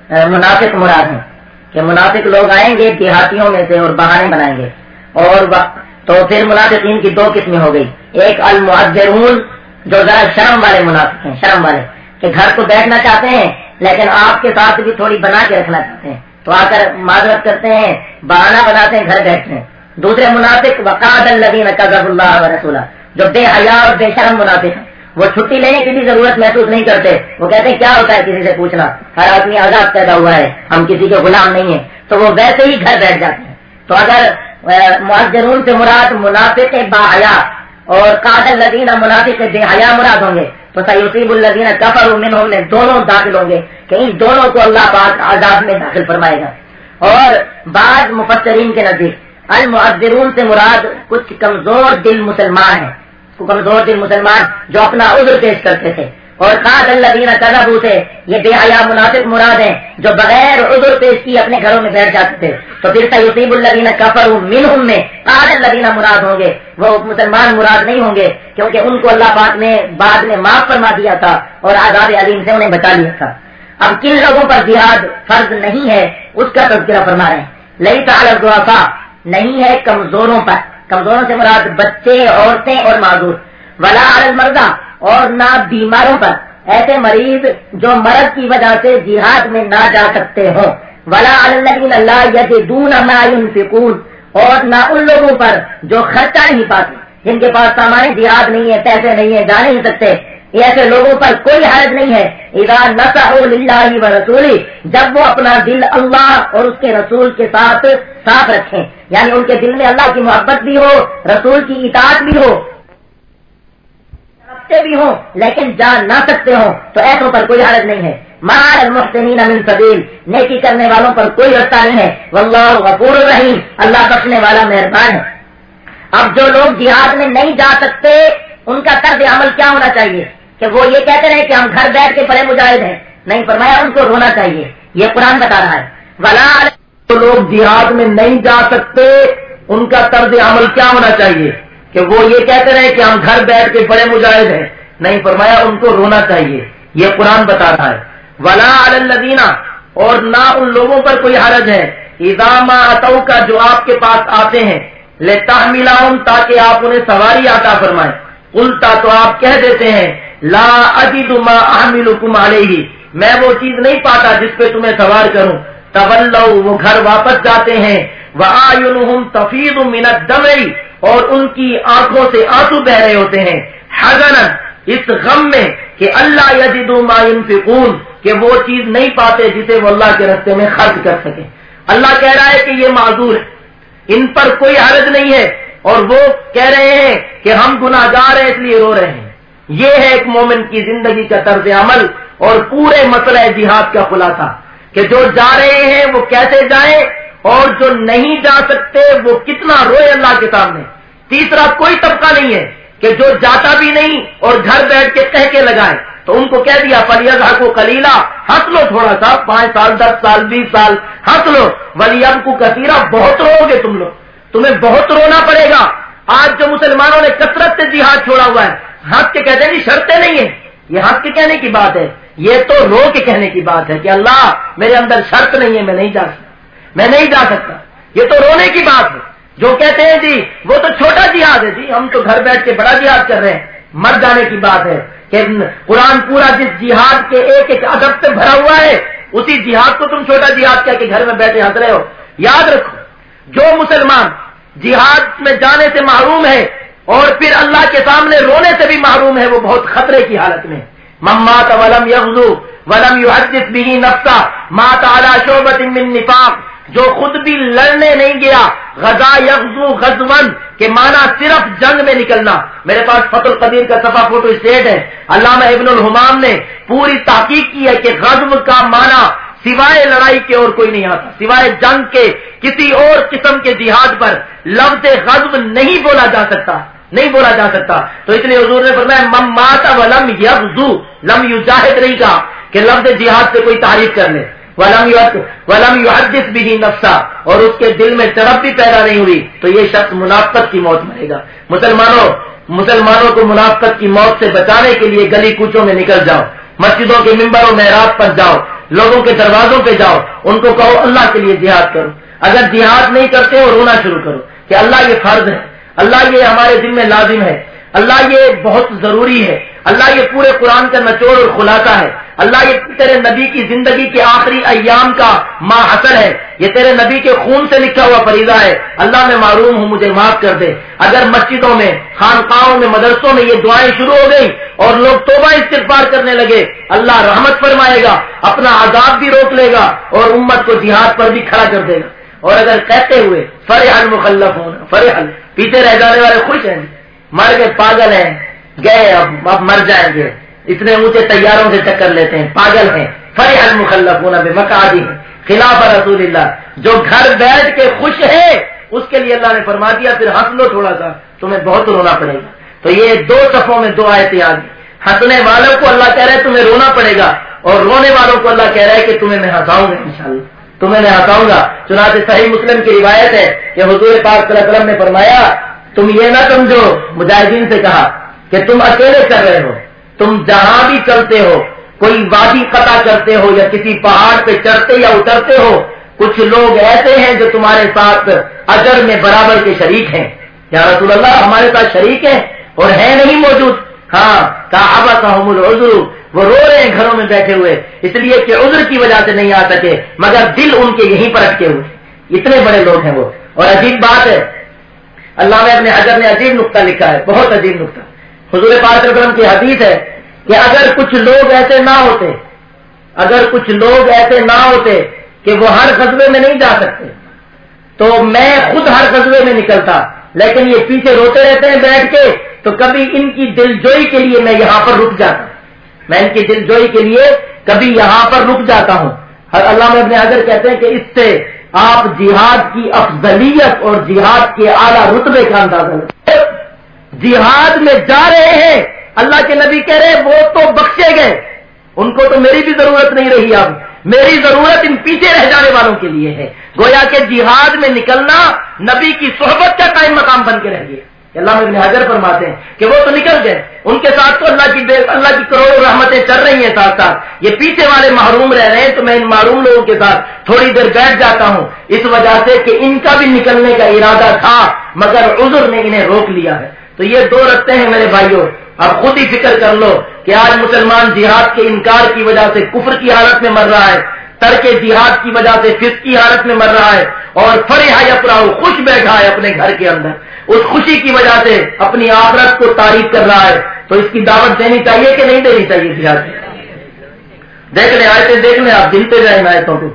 منافق مراد ہیں کہ منافق لوگ آئیں گے دیہاتیوں میں سے اور بہانے بنائیں گے. اور تو پھر منافقین کی دو قسمیں ہو گئی. ایک المعذرون جو ذرا شرم والے منافق ہیں، شرم والے کہ گھر کو بیٹھنا چاہتے ہیں لیکن آپ کے ساتھ بھی تھوڑی بنا کے رکھنا چاہتے ہیں تو آ کر معذرت کرتے ہیں، بہانہ بناتے ہیں، گھر بیٹھتے ہیں. دوسرے منافق وقاد الذین کذبوا اللہ ورسولہ جو بے حیا اور بے شرم منافق ہیں، وہ چھٹی لینے کی بھی ضرورت محسوس نہیں کرتے. وہ کہتے ہیں کیا ہوتا ہے کسی سے پوچھنا، ہر آدمی آزاد پیدا ہوا ہے، ہم کسی کے غلام نہیں ہیں، تو وہ ویسے ہی گھر بیٹھ جاتے ہیں. تو اگر معذرون سے مراد منافق با حیا اور قاد الذین منافق بے حیا مراد ہوں گے تو سیصیب الذین کفروا منہم میں دونوں داخل ہوں گے کہ ان دونوں کو اللہ پاک عذاب میں داخل فرمائے گا. اور بعض مفسرین کے نزدیک المعذرون سے مراد کچھ کمزور دل مسلمان ہیں، کمزور دل مسلمان جو اپنا عذر پیش کرتے تھے. اور قاد الذین کذبوا سے یہ بے حیا منافق مراد ہیں جو بغیر عذر پیش کیے اپنے گھروں میں بیٹھ جاتے تھے. تو پھر سیصیب الذین کفروا منہم میں قاد الذین مراد ہوں گے، وہ مسلمان مراد نہیں ہوں گے کیونکہ ان کو اللہ پاک نے بعد میں معاف فرما دیا تھا اور عذاب عظیم سے انہیں بچا لیا تھا. اب کن لوگوں پر جہاد فرض نہیں ہے اس کا تذکرہ فرما رہے ہیں. لیس علی الضعفاء نہیں ہے کمزوروں پر، کمزوروں سے مراد بچے، عورتیں اور معذور. ولا علی المرضى اور نہ بیماروں پر، ایسے مریض جو مرض کی وجہ سے جہاد میں نہ جا سکتے ہوں. ولا علی الذین لا یجدون ما ينفقون اور نہ ان لوگوں پر جو خرچہ نہیں پاتے، جن کے پاس سامان جہاد نہیں ہے، پیسے نہیں ہے، جا نہیں سکتے. ایسے لوگوں پر کوئی حرج نہیں ہے. اذا نصحوا للہ ورسولہ جب وہ اپنا دل اللہ اور اس کے رسول کے ساتھ صاف رکھیں، یعنی ان کے دل میں اللہ کی محبت بھی ہو، رسول کی اطاعت بھی ہو، بھی ہوں لیکن جا نہ سکتے ہوں تو ایسوں پر کوئی حرج نہیں ہے. مَعَ الْمُحْسِنِينَ مِن سَبِيلٍ، نیکی کرنے والوں پر کوئی رستہ نہیں ہے. وَاللَّهُ غَفُورٌ رَحِيمٌ، اللہ بخشنے والا مہربان ہے. اب جو لوگ جہاد میں نہیں جا سکتے ان کا طرز عمل کیا ہونا چاہیے کہ وہ یہ کہتے رہے کہ ہم گھر بیٹھ کے بڑے مجاہد ہیں؟ نہیں، فرمایا ان کو رونا چاہیے. یہ قرآن بتا رہا ہے. وَلَا جو لوگ جہاد میں نہیں جا سکتے ان کا طرز عمل کیا ہونا چاہیے کہ وہ یہ کہتے رہے کہ ہم گھر بیٹھ کے بڑے مجاہد ہیں؟ نہیں، فرمایا ان کو رونا چاہیے. یہ قرآن بتا رہا ہے. وَلَا عَلَى الَّذِينَ، اور نہ ان لوگوں پر کوئی حرج ہے، اِذَا مَا أَتَوْكَ، جو آپ کے پاس آتے ہیں، لِتَحْمِلَهُمْ، تاکہ آپ انہیں سواری عطا فرمائیں. قُلْتَ، تو آپ کہہ دیتے ہیں، لَا أَجِدُ مَا أَحْمِلُكُمْ عَلَيْهِ، میں وہ چیز نہیں پاتا جس پہ تمہیں سوار کروں. تولوا، وہ گھر واپس جاتے ہیں. وَأَعْيُنُهُمْ تَفِيضُ مِنَ الدَّمْعِ، اور ان کی آنکھوں سے آنسو بہ رہے ہوتے ہیں. حزنا، اس غم میں کہ اللہ یجدوا ما ينفقون، کہ وہ چیز نہیں پاتے جسے وہ اللہ کے راستے میں خرچ کر سکے. اللہ کہہ رہا ہے کہ یہ معذور ہے، ان پر کوئی حرج نہیں ہے، اور وہ کہہ رہے ہیں کہ ہم گناہگار ہیں اس لیے رو رہے ہیں. یہ ہے ایک مومن کی زندگی کا طرز عمل اور پورے مسئلہ جہاد کا خلاصہ کہ جو جا رہے ہیں وہ کیسے جائیں، اور جو نہیں جا سکتے وہ کتنا روئے اللہ کے سامنے. تیسرا کوئی طبقہ نہیں ہے کہ جو جاتا بھی نہیں اور گھر بیٹھ کے کہہ کے لگائے. تو ان کو کہہ دیا فَلْيَضْحَكُوا قَلِيلًا، ہنس لو تھوڑا سا، پانچ سال دس سال بیس سال ہنس لو. وَلْيَبْكُوا كَثِيرًا، بہت رو گے تم لوگ، تمہیں بہت رونا پڑے گا. آج جو مسلمانوں نے کثرت سے جہاد چھوڑا ہوا ہے، ہنس کے کہتے ہیں جی شرطیں نہیں ہیں. یہ ہنس کے کہنے کی بات ہے، یہ تو رو کے کہنے کی بات ہے کہ اللہ میرے اندر شرط نہیں ہے، میں نہیں جا سکتا میں نہیں جا سکتا یہ تو رونے کی بات ہے. جو کہتے ہیں جی وہ تو چھوٹا جہاد ہے، جی ہم تو گھر بیٹھ کے بڑا جہاد کر رہے ہیں، مر جانے کی بات ہے. کہ قرآن پورا جس جہاد کے ایک ایک ادب سے بھرا ہوا ہے، اسی جہاد کو تم چھوٹا جہاد کہہ کے گھر میں بیٹھے ہنس رہے ہو. یاد رکھو، جو مسلمان جہاد میں جانے سے محروم ہے اور پھر اللہ کے سامنے رونے سے بھی محروم ہے، وہ بہت خطرے کی حالت میں. من مات ولم یغزو ولم یحدث به نفسا مات علی شعبۃ من نفاق، جو خود بھی لڑنے نہیں گیا. غزا یغزو غزون کے معنی صرف جنگ میں نکلنا. میرے پاس فتح القدیر کا صفحہ فوٹو اسٹیٹ ہے. علامہ ابن الحمام نے پوری تحقیق کی ہے کہ غزو کا معنی سوائے لڑائی کے اور کوئی نہیں آتا، سوائے جنگ کے کسی اور قسم کے جہاد پر لفظ غزو نہیں بولا جا سکتا نہیں بولا جا سکتا. تو اس لیے حضور نے فرمایا من مات ولم یغزو، لم یجاہد نہیں کہا کہ لفظ جہاد سے کوئی تعریف کر لے. ولم یحدث به نفسا، اور اس کے دل میں طرف بھی پیدا نہیں ہوئی، تو یہ شخص منافقت کی موت مرے گا. مسلمانوں مسلمانوں کو منافقت کی موت سے بچانے کے لیے گلی کوچوں میں نکل جاؤ، مسجدوں کے ممبر و محراب پر جاؤ، لوگوں کے دروازوں پہ جاؤ، ان کو کہو اللہ کے لیے جہاد کرو. اگر جہاد نہیں کرتے ہو رونا شروع کرو کہ اللہ یہ فرض ہے، اللہ یہ ہمارے ذمہ لازم ہے، اللہ یہ بہت ضروری ہے، اللہ یہ پورے قرآن کا نچوڑ اور خلاصہ ہے، اللہ یہ تیرے نبی کی زندگی کے آخری ایام کا ماحصل ہے، یہ تیرے نبی کے خون سے لکھا ہوا فریضہ ہے. اللہ میں معروم ہوں، مجھے معاف کر دے. اگر مسجدوں میں، خانقاہوں میں، مدرسوں میں یہ دعائیں شروع ہو گئی اور لوگ توبہ استغفار کرنے لگے، اللہ رحمت فرمائے گا، اپنا عذاب بھی روک لے گا اور امت کو جہاد پر بھی کھڑا کر دے گا. اور اگر کہتے ہوئے فرح المخلفون، فرح پیچھے رہ جانے والے خوش ہیں، مر گئے پاگل ہیں، گئے اب اب مر جائیں گے، اتنے اونچے طیاروں سے ٹکر لیتے ہیں، پاگل ہیں. فرح المخلفون بمقعدہم خلاف رسول اللہ، جو گھر بیٹھ کے خوش ہے اس کے لیے اللہ نے فرما دیا پھر ہنس لو تھوڑا سا، تمہیں بہت رونا پڑے گا. تو یہ دو صفوں میں دو آیتیں آ گئی. ہنسنے والوں کو اللہ کہہ رہا ہے تمہیں رونا پڑے گا، اور رونے والوں کو اللہ کہہ رہا ہے کہ تمہیں میں ہنساؤں گا، انشاءاللہ تمہیں میں ہنساؤں گا. چنانچہ صحیح مسلم کی روایت ہے کہ حضور پاک صلی اللہ علیہ وسلم نے فرمایا تم یہ نہ سمجھو، مجاہدین سے کہا کہ تم اکیلے کر رہے ہو، تم جہاں بھی چلتے ہو، کوئی وادی قطع کرتے ہو یا کسی پہاڑ پہ چڑھتے یا اترتے ہو، کچھ لوگ ایسے ہیں جو تمہارے ساتھ اجر میں برابر کے شریک ہیں. یا رسول اللہ ہمارے ساتھ شریک ہیں اور ہیں نہیں موجود؟ ہاں کعبۃہم العذر، وہ رو رہے ہیں گھروں میں بیٹھے ہوئے اس لیے کہ عذر کی وجہ سے نہیں آ سکے، مگر دل ان کے یہیں پر اٹکے ہوئے. اتنے بڑے لوگ ہیں وہ. اور عجیب بات ہے، اللہ نے اپنے حجر نے عجیب نقطہ لکھا ہے، بہت عجیب نقطہ. حضور پاک صلی اللہ علیہ وسلم کی حدیث ہے کہ اگر کچھ لوگ ایسے نہ ہوتے اگر کچھ لوگ ایسے نہ ہوتے کہ وہ ہر غزوے میں نہیں جا سکتے تو میں خود ہر غزوے میں نکلتا، لیکن یہ پیچھے روتے رہتے ہیں بیٹھ کے، تو کبھی ان کی دل جوئی کے لیے میں یہاں پر رک جاتا، میں ان کی دل جوئی کے لیے کبھی یہاں پر رک جاتا ہوں. علامہ ابن حجر کہتے ہیں کہ اس سے آپ جہاد کی افضلیت اور جہاد کے اعلیٰ رتبے کا اندازہ لیں. جہاد میں جا رہے ہیں, اللہ کے نبی کہہ رہے وہ تو بخشے گئے, ان کو تو میری بھی ضرورت نہیں رہی. اب میری ضرورت ان پیچھے رہ جانے والوں کے لیے ہے. گویا کہ جہاد میں نکلنا نبی کی صحبت کا قائم مقام بن کے رہ گیا. اللہ ابن حجر فرماتے ہیں کہ وہ تو نکل گئے, ان کے ساتھ تو اللہ کی اللہ کی کروڑوں رحمتیں چل رہی ہیں ساتھ ساتھ, یہ پیچھے والے محروم رہ رہے ہیں, تو میں ان محروم لوگوں کے ساتھ تھوڑی دیر بیٹھ جاتا ہوں, اس وجہ سے کہ ان کا بھی نکلنے کا ارادہ تھا مگر عذر نے انہیں روک لیا ہے. تو یہ دو رستے ہیں میرے بھائیوں. اب خود ہی فکر کر لو کہ آج مسلمان جہاد کے انکار کی وجہ سے کفر کی حالت میں مر رہا ہے, ترک جہاد کی وجہ سے فسق کی حالت میں مر رہا ہے, اور فرح یفرح خوش بیٹھا ہے اپنے گھر کے اندر, اس خوشی کی وجہ سے اپنی آخرت کو تعریف کر رہا ہے. تو اس کی دعوت دینی چاہیے کہ نہیں دینی چاہیے جہاد کی؟ دیکھ لیں آیتیں, دیکھ لیں آپ, گنتے جائیں آیتوں کو.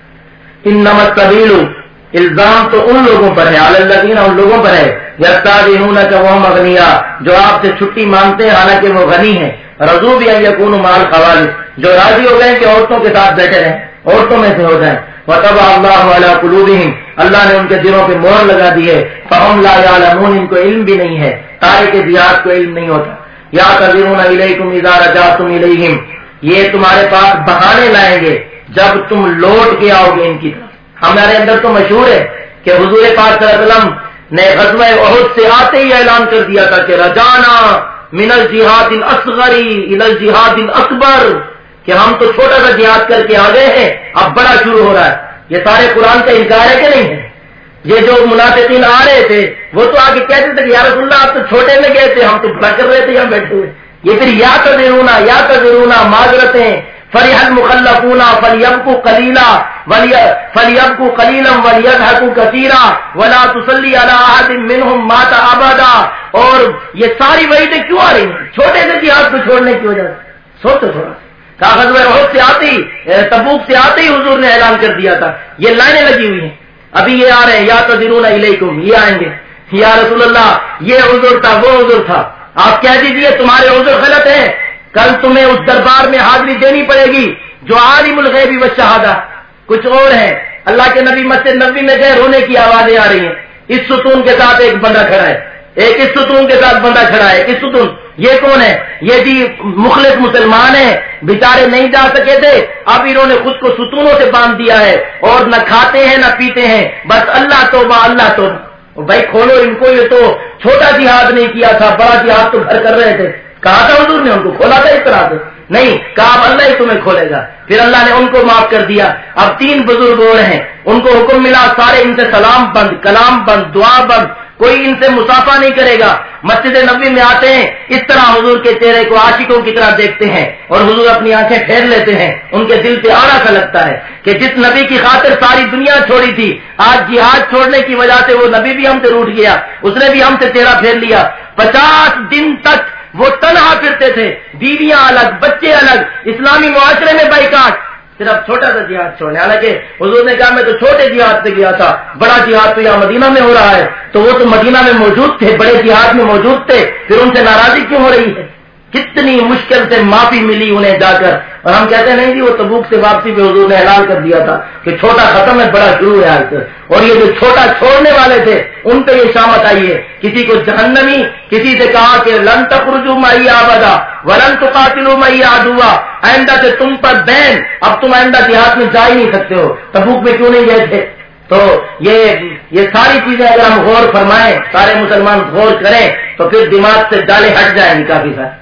انما السبیل, الزام تو ان لوگوں پر ہے, علی الذین, ان لوگوں پر ہے, یستاذنونک وهم اغنیاء, جو آپ سے چھٹی مانگتے ہیں حالانکہ وہ غنی ہیں, رضوا بان یکونوا مع الخوالف, جو راضی ہو گئے کہ عورتوں کے ساتھ بیٹھے رہیں, عورتوں میں سے ہو جائیں. وطبع اللہ علی قلوبہم, اللہ نے ان کے دلوں پہ مہر لگا دی ہے. فہم لا یعلمون, ان کو علم بھی نہیں ہے, تارک جہاد کو علم نہیں ہوتا. یعتذرون الیکم اذا رجعتم الیہم, یہ تمہارے پاس بہانے لائیں گے جب تم لوٹ کے آؤ گے ان کی طرف. ہمارے اندر تو مشہور ہے کہ حضور پاک صلی اللہ علیہ وسلم نے غزوہ احد سے آتے ہی اعلان کر دیا تھا کہ رجعنا من الجہاد الاصغر الى الجہاد الاکبر, کہ ہم تو چھوٹا سا جہاد کر کے آ گئے ہیں, اب بڑا شروع ہو رہا ہے. یہ سارے قرآن کا انکار ہے کہ نہیں ہے؟ یہ جو منافقین آ رہے تھے وہ تو آگے کہتے تھے کہ یا رسول اللہ آپ تو چھوٹے میں گئے تھے, ہم تو بڑا کر رہے تھے یہاں بیٹھے ہوئے. یہ پھر یا تذرونا یا تذرونا معذرتیں, فرح المخلفون فلیبکوا قلیلا فلیبکوا قلیلا ولیضحکوا کثیرا ولا تصلی علی احد منہم مات ابدا. اور یہ ساری وعیدیں کیوں آ رہی ہیں؟ چھوٹے سے جہاد کو چھوڑنے کی وجہ سے. سوچو تھوڑا سا, غزوہ احد سے آتے ہی, تبوک سے آتے ہی حضور نے اعلان کر دیا تھا. یہ لائنیں لگی ہوئی ہیں, ابھی یہ آ رہے ہیں, یا تذرون الیکم, یہ آئیں گے, یا رسول اللہ یہ عذر تھا وہ عذر تھا, آپ کہہ دیجئے تمہارے عذر غلط ہیں, کل تمہیں اس دربار میں حاضری دینی پڑے گی جو عالم الغیب والشہادہ. کچھ اور ہے, اللہ کے نبی مسجد نبوی میں گئے, رونے کی آوازیں آ رہی ہیں, اس ستون کے ساتھ ایک بندہ کھڑا ہے, ایک اس ستون کے ساتھ بندہ کھڑا ہے, اس ستون, یہ کون ہے؟ یہ جی مخلص مسلمان ہیں, بیچارے نہیں جا سکے تھے, اب انہوں نے خود کو ستونوں سے باندھ دیا ہے, اور نہ کھاتے ہیں نہ پیتے ہیں, بس اللہ توبہ اللہ توبہ. بھائی کھولو ان کو, یہ تو چھوٹا جہاد نہیں کیا تھا, بڑا جہاد تو گھر کر رہے تھے. کہا تھا حضور نے ان کو, کھولا تھا اس طرح سے نہیں, کہا اب اللہ ہی تمہیں کھولے گا. پھر اللہ نے ان کو معاف کر دیا. اب تین بزرگ اور ہیں, ان کو حکم ملا سارے ان سے سلام بند, کلام بند, دعا بند, کوئی ان سے مسافہ نہیں کرے گا. مسجد نبوی میں آتے ہیں, اس طرح حضور کے چہرے کو عاشقوں کی طرح دیکھتے ہیں, اور حضور اپنی آنکھیں پھیر لیتے ہیں. ان کے دل پہ آڑا سا لگتا ہے کہ جس نبی کی خاطر ساری دنیا چھوڑی تھی, آج جہاد چھوڑنے کی وجہ سے وہ نبی بھی ہم سے روٹھ گیا, اس نے بھی ہم سے چہرہ پھیر لیا. پچاس دن تک وہ تنہا پھرتے تھے, بیویاں الگ, بچے الگ, اسلامی معاشرے میں بائیکاٹ, صرف چھوٹا سا جہاد چھوڑنے. حالانکہ حضور نے کہا میں تو چھوٹے جہاد سے گیا تھا, بڑا جہاد تو یہاں مدینہ میں ہو رہا ہے. تو وہ تو مدینہ میں موجود تھے, بڑے جہاد میں موجود تھے, پھر ان سے ناراضی کیوں ہو رہی ہے؟ کتنی مشکل سے معافی ملی انہیں جا کر, اور ہم کہتے ہیں نہیں جی وہ تبوک سے واپسی پہ حضور نے اعلان کر دیا تھا کہ چھوٹا ختم ہے بڑا شروع ہے آج. اور یہ جو چھوٹا چھوڑنے والے تھے ان پہ یہ شامت آئی ہے. کسی کو جہنمی, کسی سے کہا کہ لن تخرجوا معی ابدا ولن تقاتلوا معی عدوا, آئندہ سے تم پر بین, اب تم آئندہ جہاد میں جا ہی نہیں سکتے ہو. تبوک میں کیوں نہیں گئے تھے؟ تو یہ یہ ساری چیزیں اگر ہم غور فرمائیں, سارے مسلمان غور کریں, تو پھر دماغ سے ڈالے ہٹ جائیں گے کافی سارے.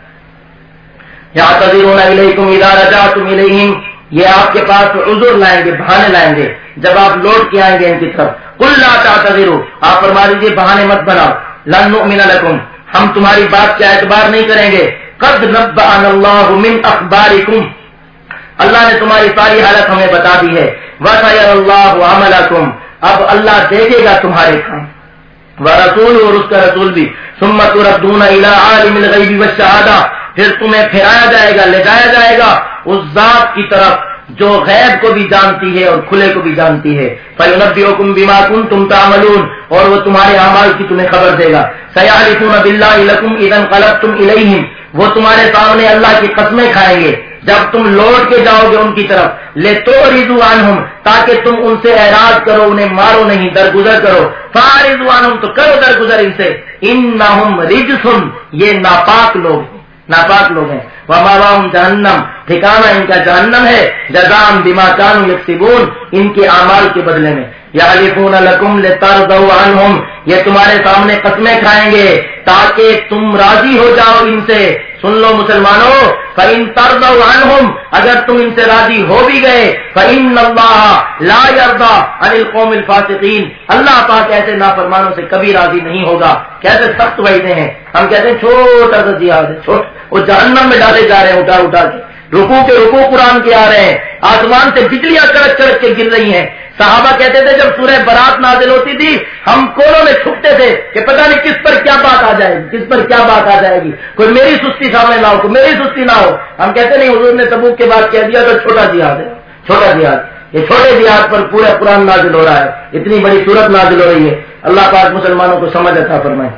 یعتذرون الیکم اذا رجعتم الیہم, یہ آپ کے پاس عذر لائیں گے, بہانے لائیں گے جب آپ لوٹ کے آئیں گے ان کی طرف. قل لا تعتذروا, آپ فرما دیجیے بہانے مت بناؤ. لن نؤمن لکم, ہم تمہاری بات کا اعتبار نہیں کریں گے. قد نبأنا اللہ من اخبارکم, اللہ نے تمہاری ساری حالت ہمیں بتا دی ہے. وسیر اللہ عملکم, اب اللہ دیکھے گا تمہارے کام. ورسول, اور اس کا رسول بھی. ثم تردون الی عالم الغیب والشہادہ, پھر تمہیں پھرایا جائے گا, لے جایا جائے گا اس ذات کی طرف جو غیب کو بھی جانتی ہے اور کھلے کو بھی جانتی ہے. فَيُنَبِّئُكُم بِمَا كُنتُمْ تَعْمَلُونَ, اور وہ تمہارے اعمال کی تمہیں خبر دے گا. سَيَحْلِفُونَ بِاللَّهِ لَكُمْ إِذَا انقَلَبْتُمْ إِلَيْهِمْ, وہ تمہارے سامنے اللہ کی قسمیں کھائیں گے جب تم لوٹ کے جاؤ گے ان کی طرف، لے تو رضو عنہم، تاکہ تم ان سے اعراض کرو، انہیں مارو نہیں، درگزر کرو، فارضو عنہم، تو کرو درگزر ان سے، انہم رجسن، یہ ناپاک لوگ ہیں، ناپاک لوگ ہیں، وماواہم جہنم، ٹھکانہ ان کا جہنم ہے، جزاء بما کانوا یکسبون، ان کے اعمال کے بدلے میں، یحلفون لکم لترضوا عنہم، یہ تمہارے سامنے قسمیں کھائیں گے تاکہ تم راضی ہو جاؤ ان سے۔ سن لو مسلمانوں، فَإِن تَرْضَوْا عَنْهُمْ، اگر تم ان سے راضی ہو بھی گئے، فَإِنَّ اللَّهَ لَا يَرْضَىٰ عَنِ الْقَوْمِ الْفَاسِقِينَ، اللہ پاک ایسے نافرمانوں سے کبھی راضی نہیں ہوگا۔ کیسے سخت وعیدیں ہیں، ہم کہتے ہیں چھوٹا سا جہاد ہے، چھوٹ وہ جہنم میں ڈالے جا رہے ہیں اٹھا اٹھا کے، رکوع کے رکوع قرآن کے آ رہے ہیں، آسمان سے بجلیاں کڑک کڑک کے گر رہی ہیں۔ صحابہ کہتے تھے جب سورہ برات نازل ہوتی تھی ہم کونوں میں چھپتے تھے کہ پتہ نہیں کس پر کیا بات آ جائے گی، کس پر کیا بات آ جائے گی، کوئی میری سستی سامنے نہ ہو، کوئی میری سستی نہ ہو۔ ہم کہتے نہیں، حضور نے تبوک کے بعد کہہ دیا تو چھوٹا جہاد ہے، چھوٹا جہاد، یہ چھوٹے جہاد پر پورا قرآن نازل ہو رہا ہے، اتنی بڑی صورت نازل ہو رہی ہے۔ اللہ پاک مسلمانوں کو سمجھ عطا فرمائے۔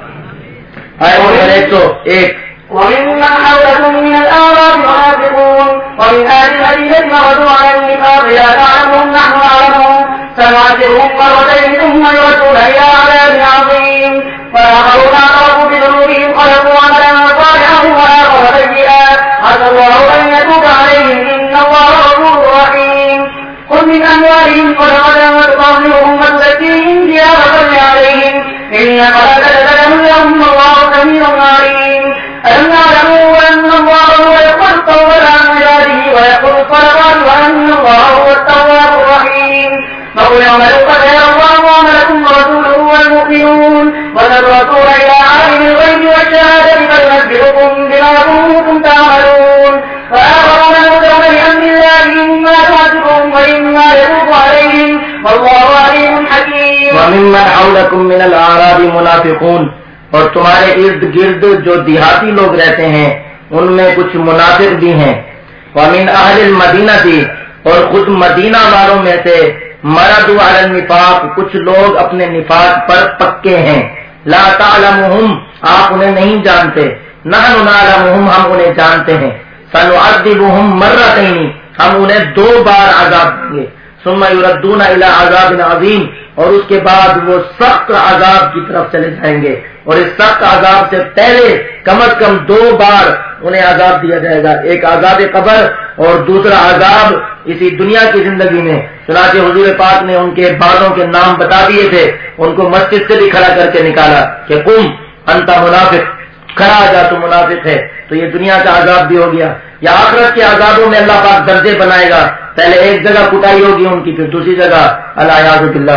آئے نمبر ایک سو ایک، وممن حولكم من الأعراب منافقون ومن أهل المدينة مردوا على النفاق لا تعلمهم نحن نعلمهم سنعذبهم مرتين ثم يردون إلى عذاب عظيم وآخرون اعترفوا بذنوبهم خلقوا عملا صالحا وآخر سيئا عسى الله أن يتوب عليهم إن الله غفور رحيم خذ من أموالهم صدقة تطهرهم وتزكيهم بها وصل عليهم إن صلاتك لهم والله سميع عليم ألم يعلموا أن الله هو يقبل التوبة عن عباده ويأخذ الصدقات وأن الله هو التواب الرحيم وقل اعملوا فسيرى الله عملكم ورسوله والمؤمنون وذا الرسول إلى عالم الغيب والشهادة فينبئكم بما كنتم تعملون وآخرون يؤمنون بأمر الله إما يعذبهم وإما يتوب عليهم والله عليم حكيم وممن حولكم من الأعراب منافقون، اور تمہارے ارد گرد جو دیہاتی لوگ رہتے ہیں ان میں کچھ منافق بھی ہیں، ومن اہل المدینہ بھی، اور خود مدینہ والوں میں سے، مردوا علی النفاق، کچھ لوگ اپنے نفاق پر پکے ہیں، لا تعلمهم، آپ انہیں نہیں جانتے، نحن نعلمهم، ہم انہیں جانتے ہیں، سنعذبهم مرتين، ہم انہیں دو بار عذاب دیں گے، ثم يردون الى عذاب عظیم، اور اس کے بعد وہ سخت عذاب کی طرف چلے جائیں گے، اور اس سخت عذاب سے پہلے کم از کم دو بار انہیں عذاب دیا جائے گا، ایک عذاب قبر اور دوسرا عذاب اسی دنیا کی زندگی میں۔ چنانچہ حضور پاک نے ان کے بعدوں کے نام بتا دیے تھے، ان کو مسجد سے بھی کھڑا کر کے نکالا کہ قم انت منافق، کھڑا جا تو منافق ہے، تو یہ دنیا کا عذاب بھی ہو گیا۔ یا آخرت کے عذابوں میں اللہ پاک درجے بنائے گا، پہلے ایک جگہ کٹائی ہوگی ان کی، پھر دوسری جگہ الیاذ باللہ۔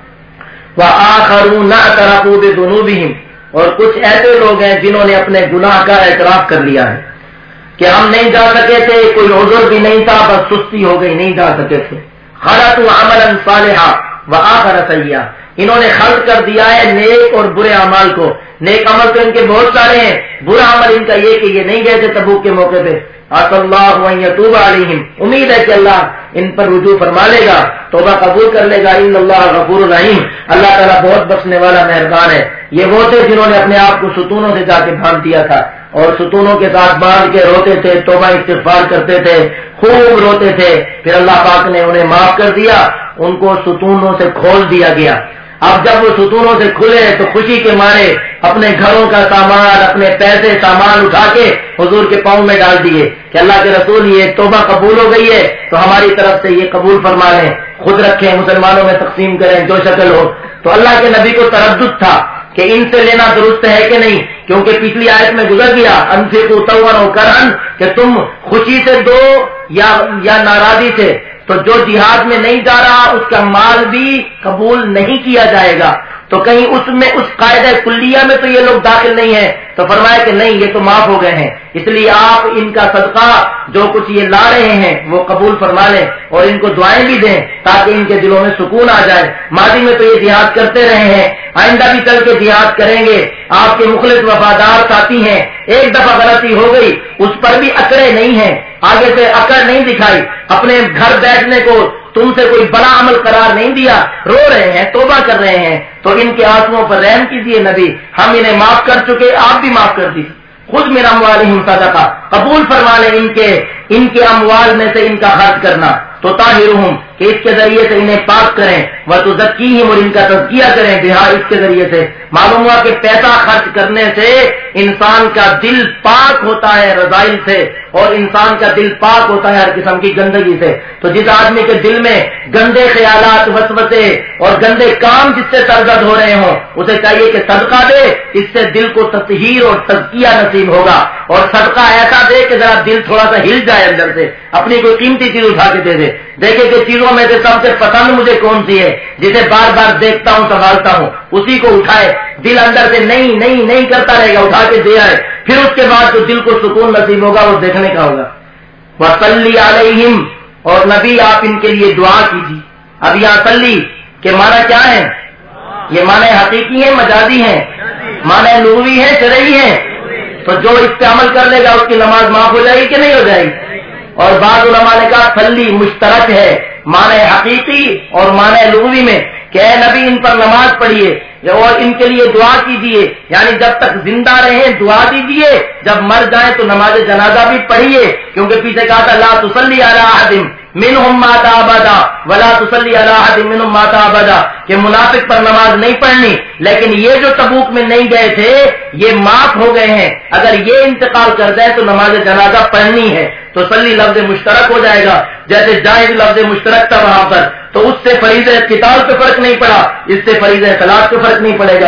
وآخرون اعترفوا بذنوبهم، اور کچھ ایسے لوگ ہیں جنہوں نے اپنے گناہ کا اعتراف کر لیا ہے کہ ہم نہیں جا سکے تھے، کوئی عذر بھی نہیں تھا، بس سستی ہو گئی، نہیں جا سکے تھے۔ خلطوا عملا صالحا وآخر سیئا، انہوں نے خلط کر دیا ہے نیک اور برے اعمال کو، نیک عمل تو ان کے بہت سارے ہیں، برا عمل ان کا یہ کہ یہ نہیں گئے تھے تبوک کے موقع پہ۔ عسى الله ان يتوب عليهم، امید ہے کہ اللہ ان پر رجوع فرما لے گا، توبہ قبول کر لے گا۔ ان اللہ غفور رحیم، اللہ تعالیٰ بہت بخشنے والا مہربان ہے۔ یہ وہ تھے جنہوں نے اپنے آپ کو ستونوں سے جا کے باندھ دیا تھا، اور ستونوں کے ساتھ باندھ کے روتے تھے، توبہ استغفار کرتے تھے، خوب روتے تھے، پھر اللہ پاک نے انہیں معاف کر دیا، ان کو ستونوں سے کھول دیا گیا۔ اب جب وہ ستونوں سے کھلے تو خوشی کے مارے اپنے گھروں کا سامان، اپنے پیسے سامان اٹھا کے حضور کے پاؤں میں ڈال دیے کہ اللہ کے رسول یہ توبہ قبول ہو گئی ہے تو ہماری طرف سے یہ قبول فرما لیں، خود رکھیں، مسلمانوں میں تقسیم کریں جو شکل ہو۔ تو اللہ کے نبی کو تردد تھا کہ ان سے لینا درست ہے کہ نہیں، کیونکہ پچھلی آیت میں گزر گیا انفقوا طوعا وكرها کہ تم خوشی سے دو یا یا ناراضی سے، تو جو جہاد میں نہیں جا رہا اس کا مال بھی قبول نہیں کیا جائے گا۔ تو کہیں اس میں اس قاعدہ کلیہ میں تو یہ لوگ داخل نہیں ہیں، تو فرمایا کہ نہیں یہ تو معاف ہو گئے ہیں، اس لیے آپ ان کا صدقہ جو کچھ یہ لا رہے ہیں وہ قبول فرما لیں اور ان کو دعائیں بھی دیں تاکہ ان کے دلوں میں سکون آ جائے۔ ماضی میں تو یہ جہاد کرتے رہے ہیں، آئندہ بھی چل کے جہاد کریں گے، آپ کے مخلص وفادار ساتھی ہیں، ایک دفعہ غلطی ہو گئی اس پر بھی اکڑے نہیں ہیں، آگے سے اکڑ نہیں دکھائی، اپنے گھر بیٹھنے کو تم سے کوئی بڑا عمل قرار نہیں دیا، رو رہے ہیں، توبہ کر رہے ہیں، تو ان کے آنسوؤں پر رحم کیجیے نبی، ہم انہیں معاف کر چکے، آپ بھی معاف کر دیجیے۔ خود من اموالہم صدقہ، قبول فرما لے ان کے ان کے اموال میں سے ان کا خرچ کرنا، تو طاہرہم کہ اس کے ذریعے سے انہیں پاک کریں، وتزکیہم اور ان کا تزکیہ کریں، بہا اس کے ذریعے سے۔ معلوم ہوا کہ پیسہ خرچ کرنے سے انسان کا دل پاک ہوتا ہے رذائل سے، اور انسان کا دل پاک ہوتا ہے ہر قسم کی گندگی سے۔ تو جس آدمی کے دل میں گندے خیالات، وسوسے اور گندے کام جس سے سرگرد ہو رہے ہوں، اسے چاہیے کہ صدقہ دے، اس سے دل کو تطہیر اور تزکیہ نصیب ہوگا۔ اور صدقہ ایسا دے کہ ذرا دل تھوڑا سا ہل جائے اندر سے، اپنی کوئی قیمتی چیز اٹھا کے دے دے، دیکھے کہ چیزوں میں سے سب سے پسند مجھے کون سی ہے، جسے بار بار دیکھتا ہوں سنبھالتا ہوں، اسی کو اٹھائے، دل اندر سے نہیں نہیں نہیں کرتا رہے گا، اٹھا کے دے آئے، پھر اس کے بعد جو دل کو سکون نصیب ہوگا وہ دیکھنے کا ہوگا۔ وصلی علیہم، اور نبی آپ ان کے لیے دعا کیجیے۔ اب یہاں صلی کے معنی کیا ہے؟ یہ معنی حقیقی ہیں مجازی ہیں؟ معنی لغوی ہے شرعی ہے؟ تو جو اس پہ عمل کر لے گا اس کی نماز معاف ہو جائے گی کہ نہیں ہو جائے گی؟ اور بعض علماء نے کہا صلی مشترک ہے، معنی حقیقی اور معنی لغوی میں، کہ اے نبی ان پر نماز پڑھیے اور ان کے لیے دعا کیجیے، یعنی جب تک زندہ رہیں دعا دیجیے، جب مر جائیں تو نماز جنازہ بھی پڑھیے، کیونکہ پیچھے کہا تھا لا تصلی علی احد منہم مات ابدا ولا تصلی علی احد منہم مات ابدا، کہ منافق پر نماز نہیں پڑھنی، لیکن یہ جو تبوک میں نہیں گئے تھے یہ معاف ہو گئے ہیں، اگر یہ انتقال کر جائے تو نماز جنازہ پڑھنی ہے، تو صلی لفظ مشترک ہو جائے گا، جیسے جائز لفظ مشترک تھا وہاں پر، تو اس سے فریضہ قتال پہ فرق نہیں پڑا، اس سے فریضہ صلاۃ پہ فرق نہیں پڑے گا۔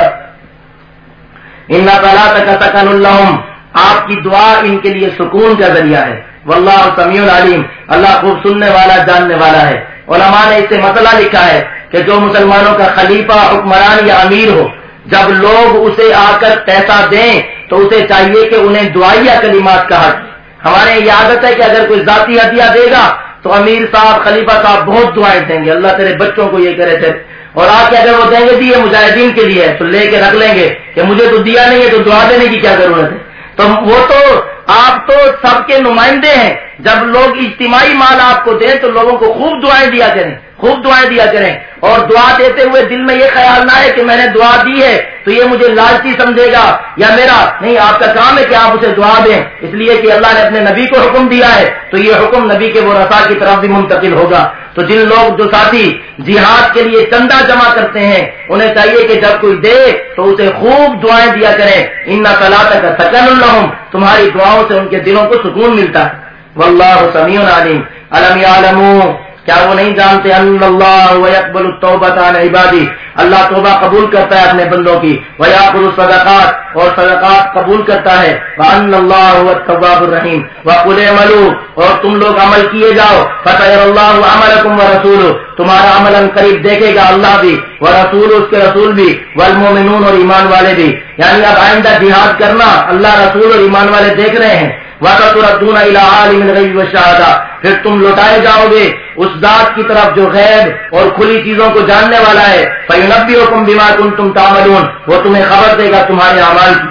ان صلاتک سکن لہم، آپ کی دعا ان کے لیے سکون کا ذریعہ ہے۔ واللہ سمیع علیم، اللہ خوب سننے والا جاننے والا ہے۔ علماء نے اس سے مسئلہ لکھا ہے کہ جو مسلمانوں کا خلیفہ، حکمران یا امیر ہو، جب لوگ اسے آ کر پیسہ دیں تو اسے چاہیے کہ انہیں دعائیہ کلمات کہا۔ ہمارے یہ عادت ہے کہ اگر کوئی ذاتی ہدیہ دے گا تو امیر صاحب، خلیفہ صاحب بہت دعائیں دیں گے، اللہ تیرے بچوں کو یہ کرے تھے، اور آ کے اگر وہ دیں گے دیے مجاہدین کے لیے تو لے کے رکھ لیں گے کہ مجھے تو دیا نہیں ہے تو دعا دینے کی کیا ضرورت ہے۔ تو وہ تو آپ تو سب کے نمائندے ہیں، جب لوگ اجتماعی مال آپ کو دیں تو لوگوں کو خوب دعائیں دیا کریں، خوب دعائیں دیا کریں، اور دعا دیتے ہوئے دل میں یہ خیال نہ ہے کہ میں نے دعا دی ہے تو یہ مجھے لالچی سمجھے گا یا میرا نہیں، آپ کا کام ہے کہ آپ اسے دعا دیں، اس لیے کہ اللہ نے اپنے نبی کو حکم دیا ہے تو یہ حکم نبی کے وہ رسا کی طرف بھی منتقل ہوگا۔ تو جن لوگ جو ساتھی جہاد کے لیے چندہ جمع کرتے ہیں انہیں چاہیے کہ جب کوئی دے تو اسے خوب دعائیں دیا کریں۔ ان صلاتک سکن لہم، تمہاری دعاؤں سے ان کے دلوں کو سکون ملتا ہے۔ واللہ سمیع علیم، الم یعلموا، کیا وہ نہیں جانتے ان اللہ یقبل التوبۃ عن عبادی، اللہ توبہ قبول کرتا ہے اپنے بندوں کی، ویأخذ الصدقات، اور صدقات قبول کرتا ہے، وان اللہ هو التواب الرحیم، وقل اعملوا، اور تم لوگ عمل کیے جاؤ، فسيرى الله عملكم ورسوله، تمہارا عمل ان قریب دیکھے گا اللہ بھی، ورسول، اس کے رسول بھی، والمؤمنون، اور ایمان والے بھی، یعنی اب آئندہ جہاد کرنا اللہ رسول اور ایمان والے دیکھ رہے ہیں۔ وَتَتُرَدُّونَ إِلَىٰ عَالِمِ الْغَيْبِ وَالشَّهَادَةِ، پھر تم لوٹائے جاؤ گے اس ذات کی طرف جو غیب اور کھلی چیزوں کو جاننے والا ہے، فَيُنَبِّئُكُم بِمَا كُنتُمْ تَعْمَلُونَ، وہ تمہیں خبر دے گا تمہارے اعمال کی۔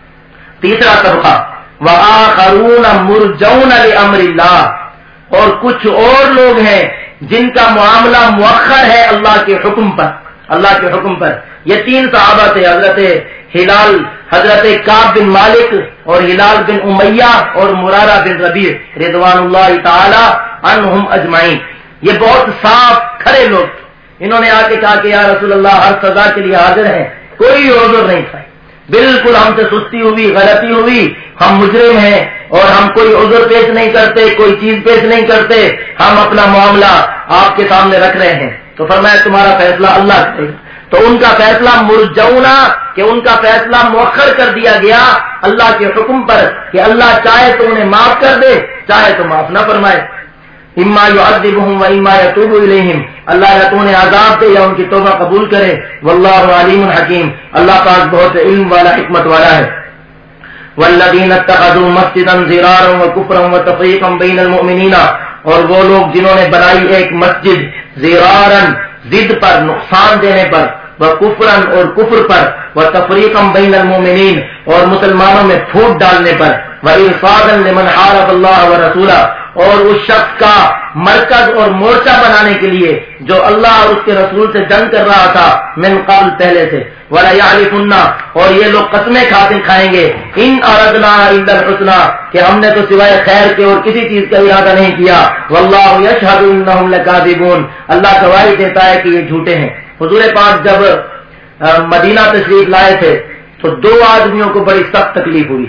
تیسرا طبقہ، وَآخَرُونَ مُرْجَوْنَ لِأَمْرِ اللَّهِ، اور کچھ اور لوگ ہیں جن کا معاملہ مؤخر ہے اللہ کے حکم پر، اللہ کے حکم پر۔ یہ تین صحابہ تھے، حضرت ہلال، حضرت کعب بن مالک اور ہلال بن امیہ اور مرارہ بن ربیع رضوان اللہ تعالی عنہم اجمعین۔ یہ بہت صاف کھڑے لوگ تھے، انہوں نے آ کے کہا کہ یا رسول اللہ ہر سزا کے لیے حاضر ہیں، کوئی عذر نہیں تھا، بالکل ہم سے سستی ہوئی، غلطی ہوئی، ہم مجرم ہیں اور ہم کوئی عذر پیش نہیں کرتے، کوئی چیز پیش نہیں کرتے، ہم اپنا معاملہ آپ کے سامنے رکھ رہے ہیں۔ تو فرمایا تمہارا فیصلہ اللہ کرے گا۔ تو ان کا فیصلہ مرجونا، کہ ان کا فیصلہ مؤخر کر دیا گیا اللہ کے حکم پر، کہ اللہ چاہے تو انہیں معاف کر دے، چاہے تو معاف نہ فرمائے۔ اما یعذبہم و اما یتوب الیہم، اللہ یا تو انہیں عذاب دے یا ان کی توبہ قبول کرے۔ واللہ علیم حکیم، اللہ پاک بہت علم والا، حکمت والا ہے۔ والذین اتخذوا مسجدا ضرارا وکفرا وتفریقا بین المؤمنین، اور وہ لوگ جنہوں نے بنائی ایک مسجد ضرارا، ضد پر، نقصان دینے پر، وکفرا، اور کفر پر، وتفریقا بین المؤمنین، اور مسلمانوں میں پھوٹ ڈالنے پر، وارصادا لمن حارب اللہ ورسولہ، اور اس شخص کا مرکز اور مورچہ بنانے کے لیے جو اللہ اور اس کے رسول سے جنگ کر رہا تھا من قبل پہلے سے. وَلَيَعْرِفُنَّ اور یہ لوگ قسمیں کھاتے کھائیں گے ان اردنا الا الحسنى کہ ہم نے تو سوائے خیر کے اور کسی چیز کا ارادہ نہیں کیا. واللہ یشہد انہم لکاذبون اللہ گواہی دیتا ہے کہ یہ جھوٹے ہیں. حضور پاک جب مدینہ تشریف لائے تھے تو دو آدمیوں کو بڑی سخت تکلیف ہوئی.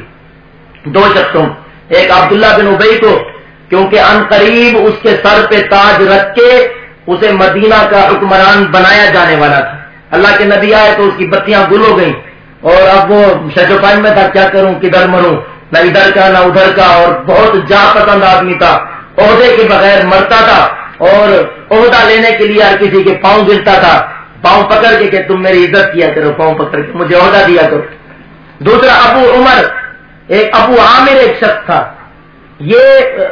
دو شخصوں ایک عبداللہ بن ابی کو کیونکہ ان قریب اس کے سر پہ تاج رکھ کے اسے مدینہ کا حکمران بنایا جانے والا تھا. اللہ کے نبی آئے تو اس کی بتیاں گل ہو گئیں اور اب وہ شجوپان میں تھا کیا کروں کدھر مروں نہ ادھر کا نہ ادھر کا اور بہت جا پسند آدمی تھا. عہدے کے بغیر مرتا تھا اور عہدہ لینے کے لیے ہر کسی کے پاؤں گرتا تھا پاؤں پکڑ کے کہ تم میری عزت کیا کرو پاؤں پکڑ کے مجھے عہدہ دیا کرو. دوسرا ابو عمر ایک ابو عامر ایک شخص تھا یہ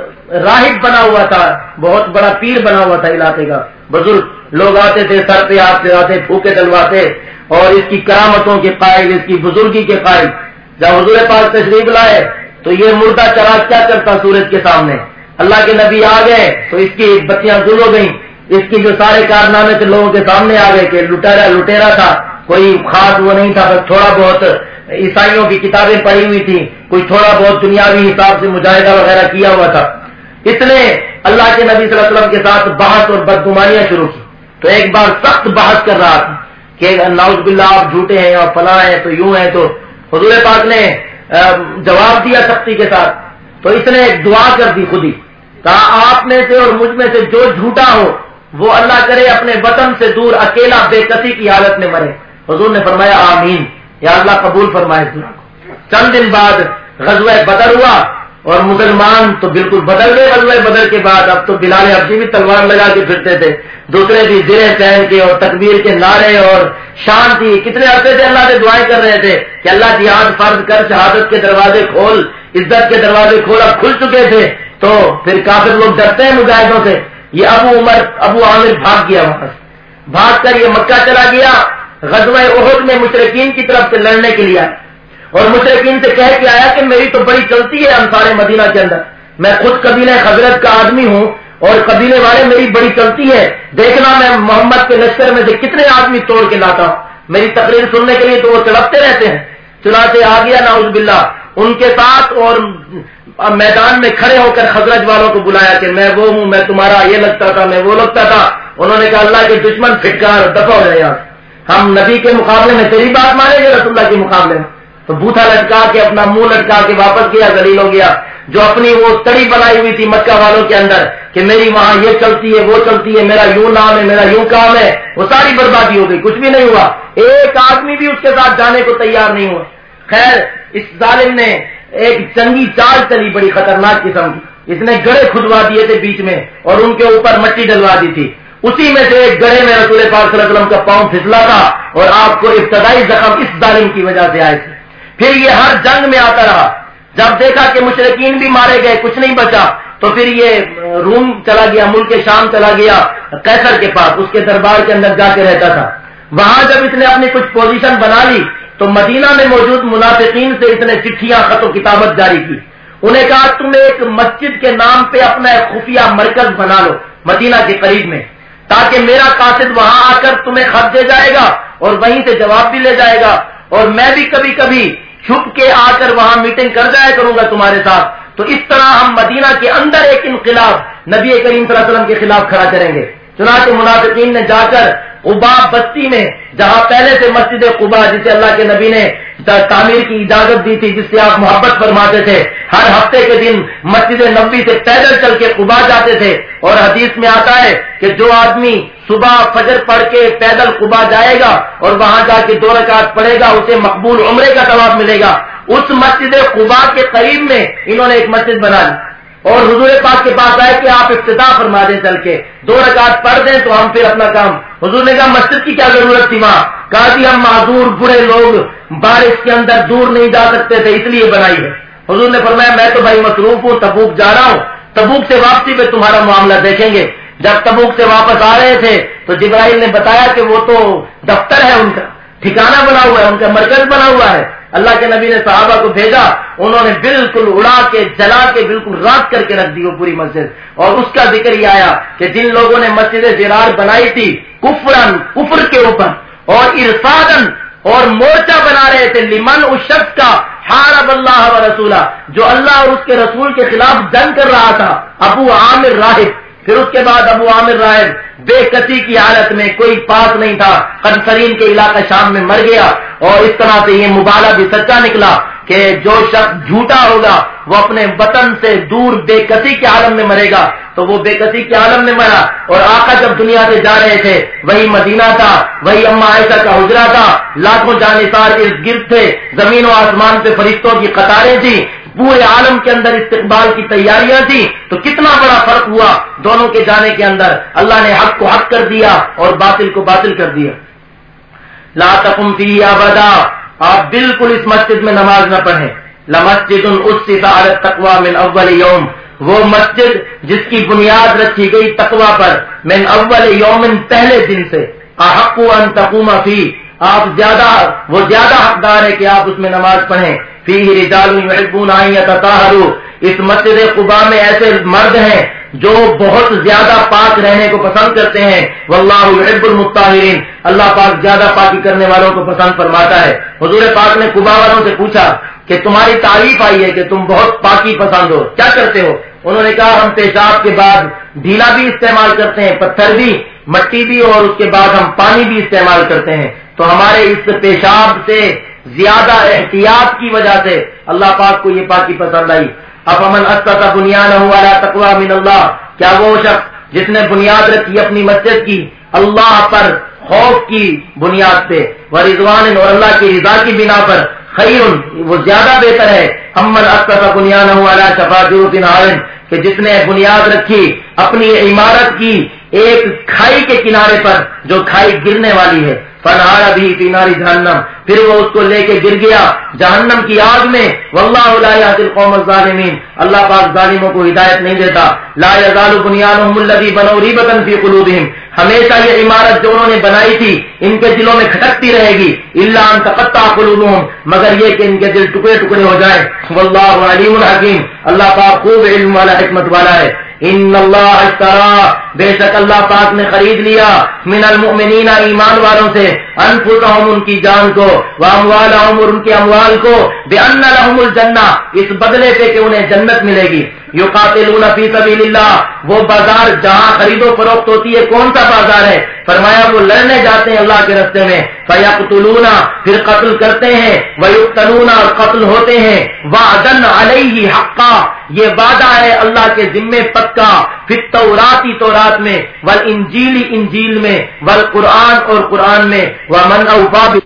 راہب بنا ہوا تھا بہت بڑا پیر بنا ہوا تھا علاقے کا. بزرگ لوگ آتے تھے سر پہ ہاتھ آتے پھوکے دلواتے اور اس کی کرامتوں کے قائل اس کی بزرگی کے قائل. جب حضور پاک تشریف لائے تو یہ مردہ چراغ کیا کرتا سورج کے سامنے. اللہ کے نبی آ گئے تو اس کی بتیاں گل ہو گئیں. اس کی جو سارے کارنامے تھے لوگوں کے سامنے آ گئے کہ لٹیرا لٹیرا تھا کوئی خاص وہ نہیں تھا بس تھوڑا بہت عیسائیوں کی کتابیں پڑھی ہوئی تھی کوئی تھوڑا بہت دنیاوی حساب سے مجاہدہ وغیرہ کیا ہوا تھا. اس نے اللہ کے نبی صلی اللہ علیہ وسلم کے ساتھ بحث اور بدگمانیاں شروع کی. تو ایک بار سخت بحث کر رہا تھا کہ نعوذ باللہ آپ جھوٹے ہیں اور فلاں ہیں تو یوں ہیں. تو حضور پاک نے جواب دیا سختی کے ساتھ. تو اس نے ایک دعا کر دی خود ہی کہا آپ میں سے اور مجھ میں سے جو جھوٹا ہو وہ اللہ کرے اپنے وطن سے دور اکیلا بے کسی کی حالت میں مرے. حضور نے فرمایا آمین یا اللہ قبول فرمائے. چند دن بعد غزوہ بدر ہوا اور مسلمان تو بالکل بدل گئے. غزوہ بدر کے بعد اب تو بلال حبشی بھی تلوار لگا کے پھرتے تھے دوسرے بھی زرے پہن کے اور تکبیر کے نعرے اور شان تھی. کتنے عرصے سے اللہ سے دعائیں کر رہے تھے کہ اللہ جہاد فرض کر شہادت کے دروازے کھول عزت کے دروازے کھول اب کھل چکے تھے. تو پھر کافر لوگ ڈرتے ہیں مجاہدوں سے. یہ ابو عمر ابو عامر بھاگ گیا وہاں سے بھاگ کر یہ مکہ چلا گیا. غزوہ احد میں مشرکین کی طرف سے لڑنے کے لیے آیا اور مشرکین سے کہہ کے آیا کہ میری تو بڑی چلتی ہے انصار مدینہ کے اندر میں خود قبیلہ خزرج کا آدمی ہوں اور قبیلے والے میری بڑی چلتی ہے دیکھنا میں محمد کے لشکر میں سے کتنے آدمی توڑ کے لاتا ہوں. میری تقریر سننے کے لیے تو وہ تڑپتے رہتے ہیں. چنانچہ آ گیا نعوذ باللہ ان کے ساتھ اور میدان میں کھڑے ہو کر خزرج والوں کو بلایا کہ میں وہ ہوں میں تمہارا یہ لگتا تھا میں وہ لگتا تھا. انہوں نے کہا اللہ کے دشمن پھٹکار دفع ہو جائے ہم نبی کے مقابلے میں تیری بات مانیں گے رسول اللہ کے مقابلے میں. تو بوتھا لٹکا کے اپنا منہ لٹکا کے واپس گیا ذلیل ہو گیا. جو اپنی وہ تڑی بنائی ہوئی تھی مکہ والوں کے اندر کہ میری وہاں یہ چلتی ہے وہ چلتی ہے میرا یوں نام ہے میرا یوں کام ہے وہ ساری بربادی ہو گئی. کچھ بھی نہیں ہوا. ایک آدمی بھی اس کے ساتھ جانے کو تیار نہیں ہوا. خیر اس ظالم نے ایک جنگی چال چلی بڑی خطرناک قسم کی. اس نے گڑھے کھدوا دیے تھے بیچ میں اور ان کے اوپر مٹی ڈلوا دی تھی. اسی میں سے ایک گڑھے میں رسول پاک صلی اللہ علیہ وسلم کا پاؤں پھسلا تھا اور آپ کو ابتدائی زخم اس ظالم کی وجہ سے آئے تھے. پھر یہ ہر جنگ میں آتا رہا. جب دیکھا کہ مشرکین بھی مارے گئے کچھ نہیں بچا تو پھر یہ روم چلا گیا ملک شام چلا گیا قیصر کے پاس اس کے دربار کے اندر جا کے رہتا تھا. وہاں جب اس نے اپنی کچھ پوزیشن بنا لی تو مدینہ میں موجود منافقین سے اس نے چٹھیاں خط و کتابت جاری کی. انہیں کہا تم ایک مسجد کے نام پہ اپنا ایک خفیہ مرکز بنا لو مدینہ کے قریب میں تاکہ میرا قاصد وہاں آ کر تمہیں خط دے جائے گا اور وہیں سے جواب بھی لے جائے گا اور میں بھی کبھی کبھی چھپ کے آ کر وہاں میٹنگ کر جایا کروں گا تمہارے ساتھ. تو اس طرح ہم مدینہ کے اندر ایک انقلاب نبی کریم صلی اللہ علیہ وسلم کے خلاف کھڑا کریں گے. چنانچہ منافقین نے جا کر قباء بستی میں جہاں پہلے سے مسجد قباء جسے اللہ کے نبی نے تعمیر کی اجازت دی تھی جس سے آپ محبت فرماتے تھے ہر ہفتے کے دن مسجد نبوی سے پیدل چل کے قباء جاتے تھے. اور حدیث میں آتا ہے کہ جو آدمی صبح فجر پڑھ کے پیدل قباء جائے گا اور وہاں جا کے دو رکعت پڑھے گا اسے مقبول عمرے کا ثواب ملے گا. اس مسجد قباء کے قریب میں انہوں نے ایک مسجد بنا لی اور حضور پاک کے پاس آئے کہ آپ افتتاح فرما دیں چل کے دو رکعت پڑھ دیں تو ہم پھر اپنا کام. حضور نے کہا مسجد کی کیا ضرورت تھی وہاں. کہا کہ ہم معذور بڑے لوگ بارش کے اندر دور نہیں جا سکتے تھے اس لیے بنائی ہے. حضور نے فرمایا میں تو بھائی مصروف ہوں تبوک جا رہا ہوں تبوک سے واپسی پہ تمہارا معاملہ دیکھیں گے. جب تبوک سے واپس آ رہے تھے تو جبرائیل نے بتایا کہ وہ تو دفتر ہے ان کا ٹھکانہ بنا ہوا ہے ان کا مرکز بنا ہوا ہے اللہ کے نبی نے صحابہ کو بھیجا، انہوں نے بالکل اڑا کے جلا کے بالکل راک کر کے رکھ دی وہ پوری مسجد، اور اس کا ذکر یہ آیا کہ جن لوگوں نے مسجد ضرار بنائی تھی کفرن کفر کے اوپر اور ارصادن اور مورچہ بنا رہے تھے لمن اس شخص کا حارب اللہ و رسولہ جو اللہ اور اس کے رسول کے خلاف جنگ کر رہا تھا، ابو عامر راہب، پھر اس کے بعد ابو عامر راہب بے کسی کی حالت میں، کوئی پاس نہیں تھا، قنفرین کے علاقہ شام میں مر گیا، اور اس طرح سے یہ مبالغہ بھی سچا نکلا کہ جو شخص جھوٹا ہوگا وہ اپنے وطن سے دور بے کسی کے عالم میں مرے گا، تو وہ بے کسی کے عالم میں مرا، اور آقا جب دنیا سے جا رہے تھے وہی مدینہ تھا، وہی اما عائشہ کا حجرہ تھا، لاکھوں جانثار ارد گرد تھے، زمین و آسمان پہ فرشتوں کی قطاریں تھیں، پورے عالم کے اندر استقبال کی تیاریاں تھیں، تو کتنا بڑا فرق ہوا دونوں کے جانے کے اندر، اللہ نے حق کو حق کر دیا اور باطل کو باطل کر دیا۔ لا تقم فیہ ابدا، آپ بالکل اس مسجد میں نماز نہ پڑھیں، لمسجد اسست علی التقوی من اول یوم، وہ مسجد جس کی بنیاد رکھی گئی تقوی پر، من اول یوم، پہلے دن سے، احق ان تقوم فیہ، آپ زیادہ وہ زیادہ حقدار ہے کہ آپ اس میں نماز پڑھیں، فیہ رجال یحبون ان یتطہروا، اس مسجد قباء میں ایسے مرد ہیں جو بہت زیادہ پاک رہنے کو پسند کرتے ہیں، واللہ یحب المطہرین، اللہ پاک زیادہ پاکی کرنے والوں کو پسند فرماتا ہے۔ حضور پاک نے قباء والوں سے پوچھا کہ تمہاری تعریف آئی ہے کہ تم بہت پاکی پسند ہو، کیا کرتے ہو؟ انہوں نے کہا ہم پیشاب کے بعد ڈھیلا بھی استعمال کرتے ہیں، پتھر بھی، مٹی بھی، اور اس کے بعد ہم پانی بھی استعمال کرتے ہیں، تو ہمارے اس پیشاب سے زیادہ احتیاط کی وجہ سے اللہ پاک کو یہ پاکی پسند آئی۔ افمن اسس بنیانہ علی تقوی من اللہ، کیا وہ شخص جس نے بنیاد رکھی اپنی مسجد کی اللہ پر خوف کی بنیاد پہ، ورضوان، اور اللہ کی رضا کی بنا پر، خیر، وہ زیادہ بہتر ہے، امن اسس بنیانہ علی شفا جرف نہر، کہ جس نے بنیاد رکھی اپنی عمارت کی ایک کھائی کے کنارے پر جو کھائی گرنے والی ہے، فنہار بھی فی نار جہنم، پھر وہ اس کو لے کے گر گیا جہنم کی آگ میں، واللہ لا یہدی القوم الظالمین، اللہ پاک ظالموں کو ہدایت نہیں دیتا۔ لا یزال بنیانہم الذی بنوا ریبۃ فی قلوبہم، ہمیشہ یہ عمارت جو انہوں نے بنائی تھی ان کے دلوں میں کھٹکتی رہے گی، الا ان تقطع قلوبہم، مگر یہ کہ ان کے دل ٹکڑے ٹکڑے ہو جائیں، واللہ علیم حکیم، اللہ پاک خوب علم والا حکمت والا ہے۔ ان اللہ اشترى، بے شک اللہ پاک نے خرید لیا، من المؤمنین، ایمان والوں سے، انفسہم، ان کی جان کو، واموالہم، اور ان کے اموال کو، بان لہم الجنہ، اس بدلے پہ کہ انہیں جنت ملے گی، یقاتلون فی سبیل اللہ، وہ بازار جہاں خرید و فروخت ہوتی ہے کون سا بازار ہے؟ فرمایا وہ لڑنے جاتے ہیں اللہ کے راستے میں، فیقتلون، پھر قتل کرتے ہیں، ویقتلون، اور قتل ہوتے ہیں، وعدن علیہ حقا، یہ وعدہ ہے اللہ کے ذمے پکا، فی التوراتی، تورات میں، والانجیل، انجیل میں، والقرآن، اور قرآن میں، ومن اوفی